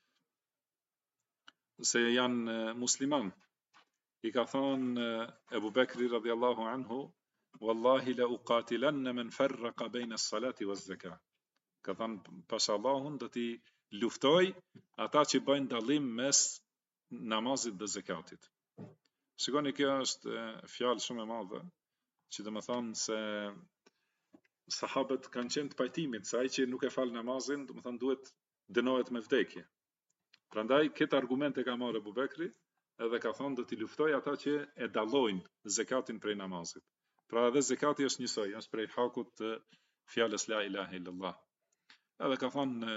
se janë musliman. I ka thonë Abu Bekri radhiyallahu anhu, wallahi la uqatilanna man farraqa bayna as-salati waz-zakah. Ka thonë pasha Allahun do t'i luftoj ata që bëjnë dallim mes namazit dhe zakatit. Shikoni, kjo është fjalë shumë e madhe, që do të thonë se sahabët kanë qenë të pajtimit se ai që nuk e fal namazin, do të thonë duhet dënohet me vdekje. Prandaj këtë argument e ka marrë Abu Bekri, edhe ka thonë do t'i luftoj ata që e dallojnë zakatin prej namazit. Pra edhe zakati është njësoj, është prej hakut të fjalës la ilaha illallah. Edhe ka thonë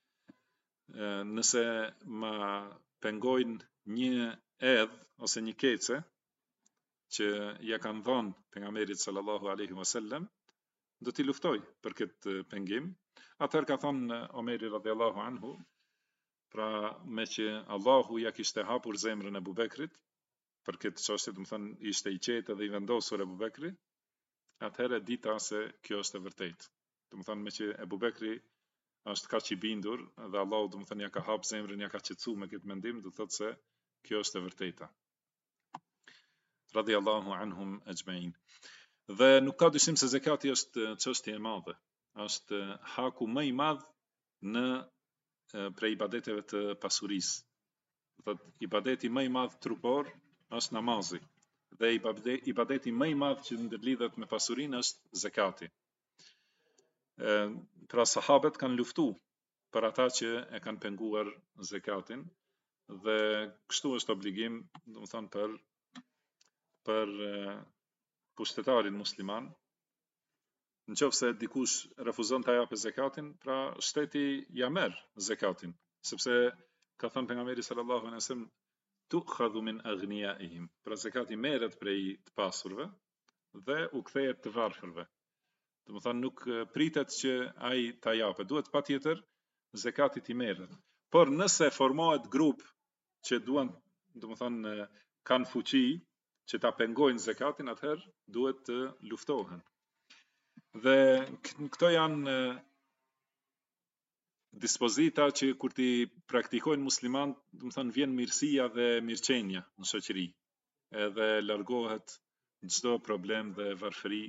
nëse ma pengojnë një edh ose një kece që ja kanë dhënë pejgamberit sallallahu alaihi wasallam, do t'i luftoj për këtë pengim. Atëherë ka thonë Omeri radhiyallahu anhu, pra me që Allahu ja kishte hapur zemrën e Abu Bekrit për këtë çështje, do të thonë ishte i qetë dhe i vendosur Abu Bekri, atëherë dita se kjo është e vërtetë. Do të thonë me që Abu Bekri është kaq i bindur dhe Allahu do të thonë ja ka hap zemrën, ja ka qetësuar me këtë mendim, do thotë se kjo është e vërteta. Radhiyallahu anhum ajma'in. Dhe nuk ka dyshim se zakati është çështje e madhe, është haku më i madh në prej ibadeteve të pasurisë. Do thotë ibadeti më i madh trupor është namazi. dhe ibadeti më i madh që ndërlidhet me pasurinë është zakati. Pra sahabët kanë luftu për ata që e kanë penguar zakatin dhe kështu është obligim, domethënë për pushtetarin musliman, në qoftë se dikush refuzon të japë zakatin, pra shteti ja merr zakatin, sepse ka thënë pejgamberi sallallahu alaihi wasallam tu'khadhu min aghniyaihim, pra zakati merret prej të pasurve dhe u kthehet të varfërve. Domethënë nuk pritet që ai ta japë, duhet patjetër zakati t'i merret. Por nëse formohet grup që duan, domethënë kanë fuqi që ta pengojnë zakatin, atëherë duhet të luftohen. Dhe këto janë dispozita që kur ti praktikojnë musliman, domethënë vjen mirësia dhe mirëqenia në shoqëri, edhe largohet çdo problem dhe varfëri,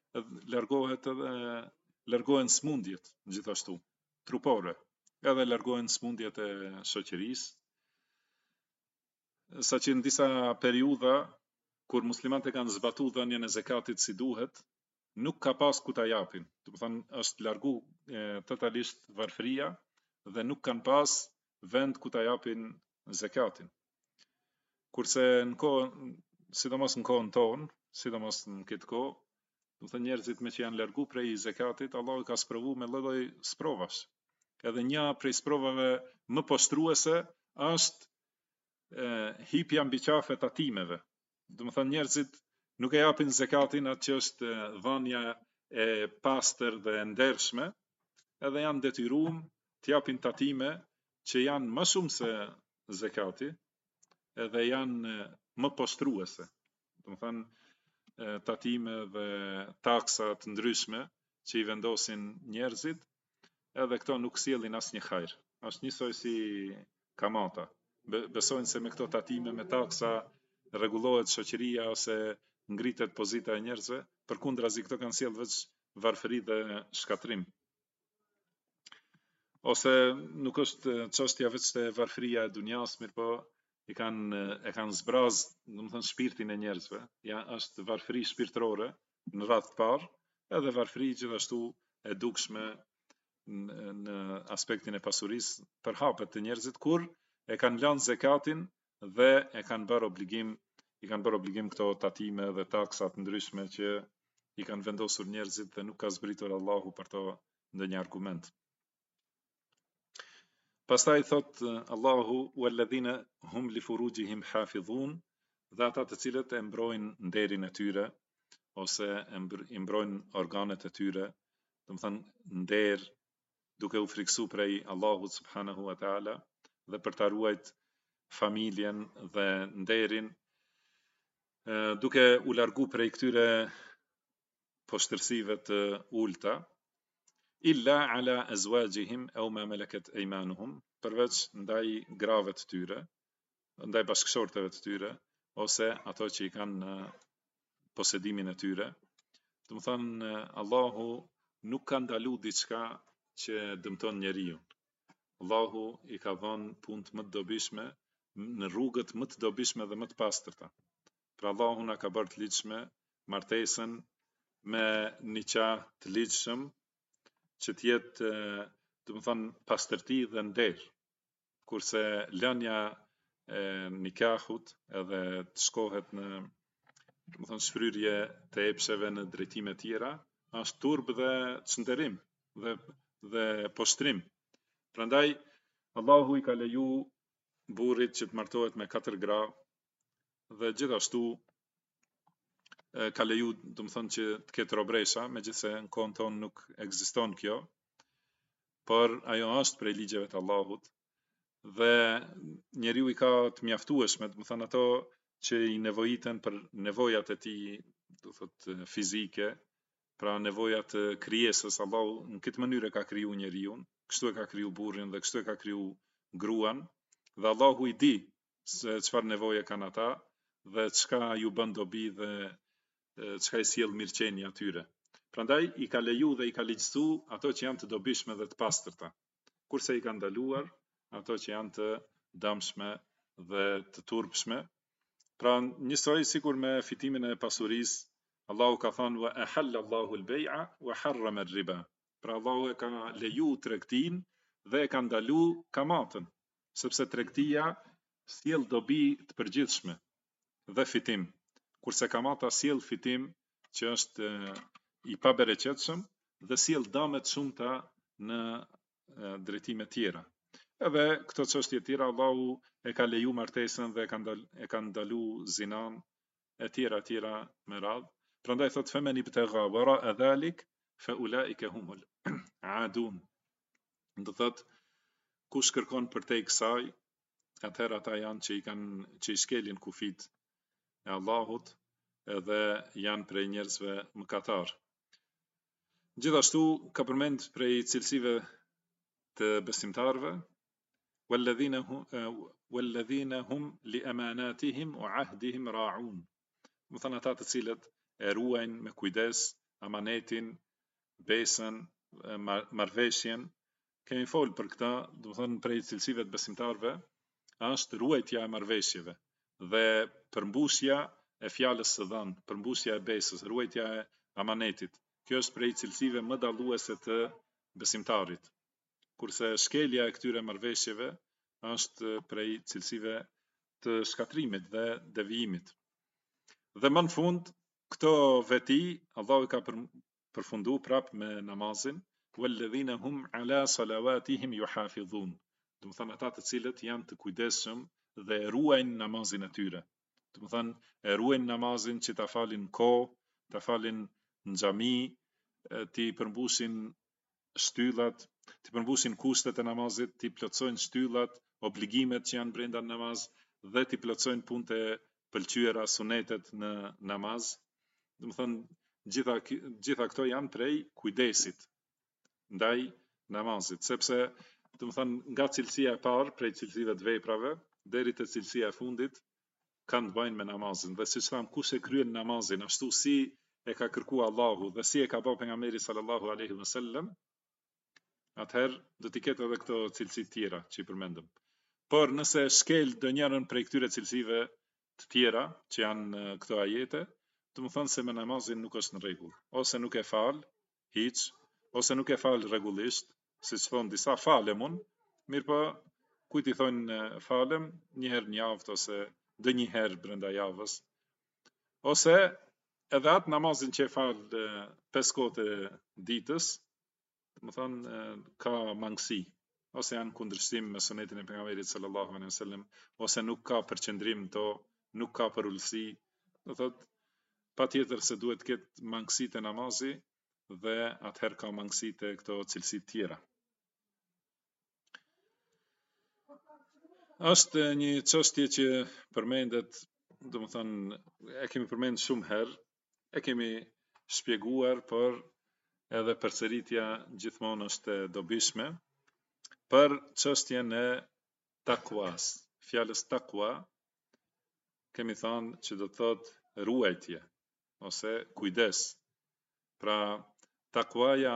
largohen smundjet gjithashtu trupore, edhe largohen smundjet e shoqërisë, saqë në disa periudha kur muslimanët e kanë zbatuar dhënien e zakatit si duhet, nuk ka pas ku ta japin. Domethënë është largu totalisht varfëria dhe nuk kanë pas vend ku ta japin zakatin. Kurse në kohën, sidomos në kohën tonë, sidomos në këtë kohë, domethënë njerëzit me që janë largu prej zakatit, Allahu ka sprovu me lloj sprovash. Edhe një prej sprovave më poshtruese është hipja mbi qafe të tatimeve. Domethënë njerëzit nuk e japin zakatin atë që është dhënia e pastër dhe e ndershme, edhe janë detyruar të japin tatime që janë më shumë se zakati, edhe janë më poshtruese. Domethënë tatime dhe taksa të ndryshme që i vendosin njerëzit, edhe këto nuk sjellin asnjë hajër. Është njësoj si kamata. Besojnë se me këto tatime, me taksa, rregullohet shoqëria ose ngritet pozita e njerëzve, përkundrazi këto kanë sjellë veç varfëri dhe shkatrim. Ose nuk është çështja veç te varfëria e dunjas, mirë po e kanë zbraz, domethënë shpirtin e njerëzve. Ja, është varfëri shpirtërore në radhë të parë, edhe varfëri gjithashtu e dukshme në aspektin e pasurisë përhapet të njerëzit kur e kanë lënë zakatin dhe i kanë bërë obligim këto tatime dhe taksa të ndryshme që i kanë vendosur njerëzit dhe nuk ka zbritur Allahu për to ndonjë argument. Pastaj thot Allahu walladhina hum li furujihim hafidhun, dhe ata të cilët e mbrojnë nderin e tyre ose e mbrojnë organet e tyre, domethënë nder duke u friksu prej Allahut subhanahu wa taala dhe për ta ruajt familjen dhe nderin, duke u largu prej këtyre poshtërsive të ulta, illa ala azwajihim aw ma malakat aymanuhum, përveç ndaj grave të tyre, ndaj bashkëshorteve të tyre, ose ato që i kanë në posedimin e tyre. Domethënë Allahu nuk ka ndalu diçka që dëmton njeriu. Allahu i ka dhënë punë më të dobishme në rrugët më të dobishme dhe më të pastërta. Pra Allahu na ka bërë të ligjshme martesën me nikah të ligjshëm që të jetë, domethënë pastërti dhe nder. Kurse lënia e nikahut edhe të shkohet në, domethënë shfryrje të epsheve në drejtime tjera, është turb dhe çnderim dhe poshtrim. Prandaj Allahu i ka leju burrit që të martohet me 4 gra dhe gjithashtu ka leju, domethënë që të ketë robresha, megjithse në kohën tonë nuk ekziston kjo, por ajo është prej ligjeve të Allahut dhe njeriu i ka të mjaftueshme, domethënë ato që i nevojiten për nevojat e tij, do thotë fizike, pra nevojat e krijesës. Allahu në këtë mënyrë ka kriju njeriu, kështu e ka kriju burrin dhe kështu e ka kriju gruan, dhe Allahu i di se çfarë nevoje kanë ata dhe çka ju bën dobi dhe çka i sjell mirëqenie atyre. Prandaj i ka leju dhe i ka ligjësu ato që janë të dobishme dhe të pastërta, kurse i ka ndaluar ato që janë të dëmshme dhe të turpshme, Pra njësoj sikur me fitimin e pasurisë, Allahu ka thënë wa ahalla Allahu al-bay'a wa harrama ar-riba. Pra Allahu e ka leju tregtinë dhe e ka ndalu kamatën, sepse tregtia sjell dobi të përgjithshme dhe fitim, kurse kamata sjell fitim që është i pabereqetshëm dhe sjell dëme të shumta në drejtime tjera. Edhe këto çështje tjera Allahu e ka leju martesën dhe e ka ndalu zinan e tjera me radhë. Prandaj thot femen ibtagha wara dhalik fa ulaika humul adun. Do thot kush kërkon përtej kësaj, atëherë ata janë që i shkelin kufit e Allahut edhe janë prej njerëzve mëkatar. Gjithashtu ka përmend prej cilësive të besimtarëve والذين هم لأماناتهم وعهدهم راعون. Do thënë ata të cilët e ruajnë me kujdes amanetin, besën, marrëveshjen. Kemi folë për këta, do thënë prej cilësive të besimtarëve është ruajtja e marrëveshjeve dhe përmbushja e fjalës së dhënë, përmbushja e besës, ruajtja e amanetit. Kjo është prej cilësive më dalluese të besimtarit. Kurse shkelja e këtyre marrëveshjeve është prej cilësive të shkatrimit dhe devijimit. Dhe më në fund, këto veti Allahu ka përfundu prap me namazin, walladhina hum ala salawatihim yuhafidhun. Do të thënë ata të cilët janë të kujdesshëm dhe e ruajnë namazin e tyre. Do të thënë e ruajnë namazin që ta falin kohë, ta falin në xhami, ti përmbushin shtyllat, ti përmbushin kushtet e namazit, ti plotësojnë shtyllat, obligimet që janë brenda namaz dhe ti plotësojnë punët e pëlqyera, sunetet në namaz. Do të thënë gjitha këto janë prej kujdesit ndaj namazit, sepse do të thënë nga cilësia e parë prej cilësive të veprave deri te cilësia e fundit kanë të bëjnë me namazin. Dhe siç tham, kush e kryen namazin ashtu si e ka kërkuar Allahu dhe si e ka bërë pejgamberi sallallahu alaihi wasallam, atëherë do t'i ketë edhe këto cilësi tjera që i përmendëm. Por nëse shkel ndonjërin prej këtyre cilësive të tjera që janë këto ajete, do të thonë se me namazin nuk është në rregull, ose nuk e fal hiç, ose nuk e fal rregullisht, siç thon disa falem unë, mirëpo kujt i thonë falem një herë në javë ose ndonjëherë brenda javës, ose edhe atë namazin që e fal 5 kohë ditës, do të thonë ka mangësi, ose janë kundërshtim me sunetin e pejgamberit sallallahu alaihi wasallam, ose nuk ka përqendrim to, nuk ka përullësi. Do thotë patjetër se duhet të ketë mangësitë e namazi dhe atëherë ka mangësitë e këto cilësi tjera. Është një çështje që përmendet, do të thënë e kemi përmendur shumë herë, e kemi shpjeguar, por edhe përsëritja gjithmonë është e dobishme për çështjen e takwas. Fjalës takwa kemi thënë që do të thotë ruajtje ose kujdes. Pra takwaja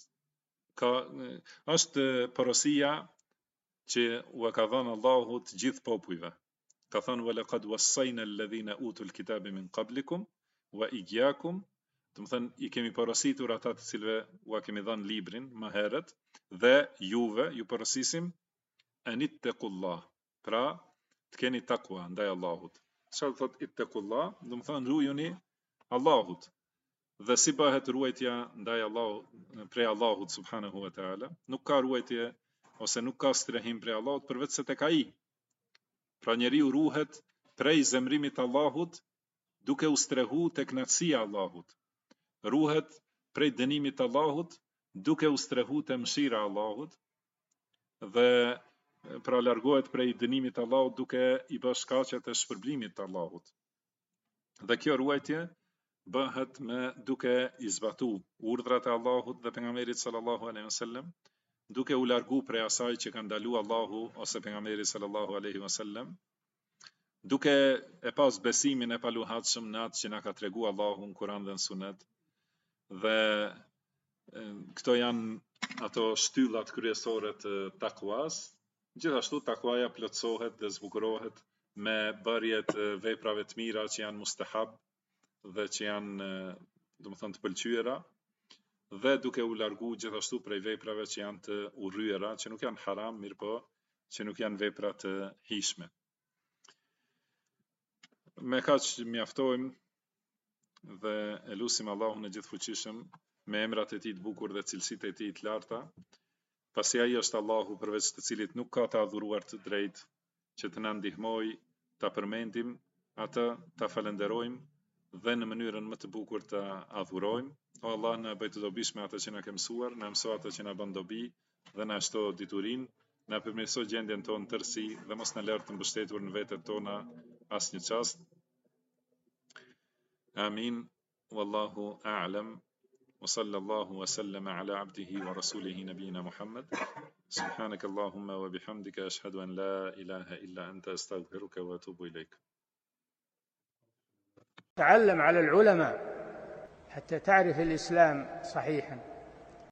është porosia që u ka dhënë Allahu të gjithë popujve. Ka thënë wa laqad wassayna alladhina utul kitaba min qablikum wa iyyakum. Do të thënë i kemi porositur ata të cilëve u kemi dhënë librin më herët dhe juve ju porosisim anittaqullah. Pra të keni takwa ndaj Allahut. Çfarë thotë ittaqullah? Do të thënë rujuni Allahut. Dhe si bëhet ruajtja ndaj Allahut, prej Allahut subhanahu wa taala? Nuk ka ruajtje ose nuk ka strehim prej Allahut përveç se tek ai. Pra njeriu ruhet prej zemrimit të Allahut duke u strehu tek kënaqësia e Allahut. Ruhet prej dënimit të Allahut duke u strehu te mëshira e Allahut dhe pra largohet prej dënimit të Allahut duke i bërë shkaqet e shpërblimit të Allahut. Dhe kjo ruajtje bëhet duke i zbatu urdhrat e Allahut dhe pejgamberit sallallahu alaihi wasallam, duke u largu prej asaj që ka ndalu Allahu ose pejgamberi sallallahu alaihi wasallam, duke e pas besimin e paluhatshëm në atë që na ka treguar Allahu në Kur'an dhe në Sunet. Dhe këto janë ato shtyllat kryesore të takwas. Gjithashtu takwaja plotësohet dhe zbukurohet me bërjet veprave të mira që janë mustahab dhe që janë domethënë të pëlqyera, dhe duke u largu gjithashtu prej veprave që janë të urryera, që nuk janë haram, mirë po që nuk janë vepra të hishme. Me kaq mjaftojmë dhe e lusim Allahun e gjithfuqishëm me emrat e tij të bukur dhe cilësitë e tij të larta, pasi ai është Allahu përveç të cilit nuk ka të adhuruar të drejtë, që të na ndihmoj ta përmendim atë, ta falenderojmë dhe në mënyrën më të bukur ta adhurojmë. O Allah, na bëj të dobishme atë që na ke mësuar, na mëso atë që na bën dobi dhe na shto diturinë, na përmirëso gjendjen tonë tërësi dhe mos na lër të mbështetur në vetet tona asnjë çast. Amin. Wallahu a'lam. وصلى الله وسلم على عبده ورسوله نبينا محمد سبحانك اللهم وبحمدك أشهد أن لا إله إلا أنت أستغفرك وأتوب إليك. تعلم على العلماء حتى تعرف الإسلام صحيحا.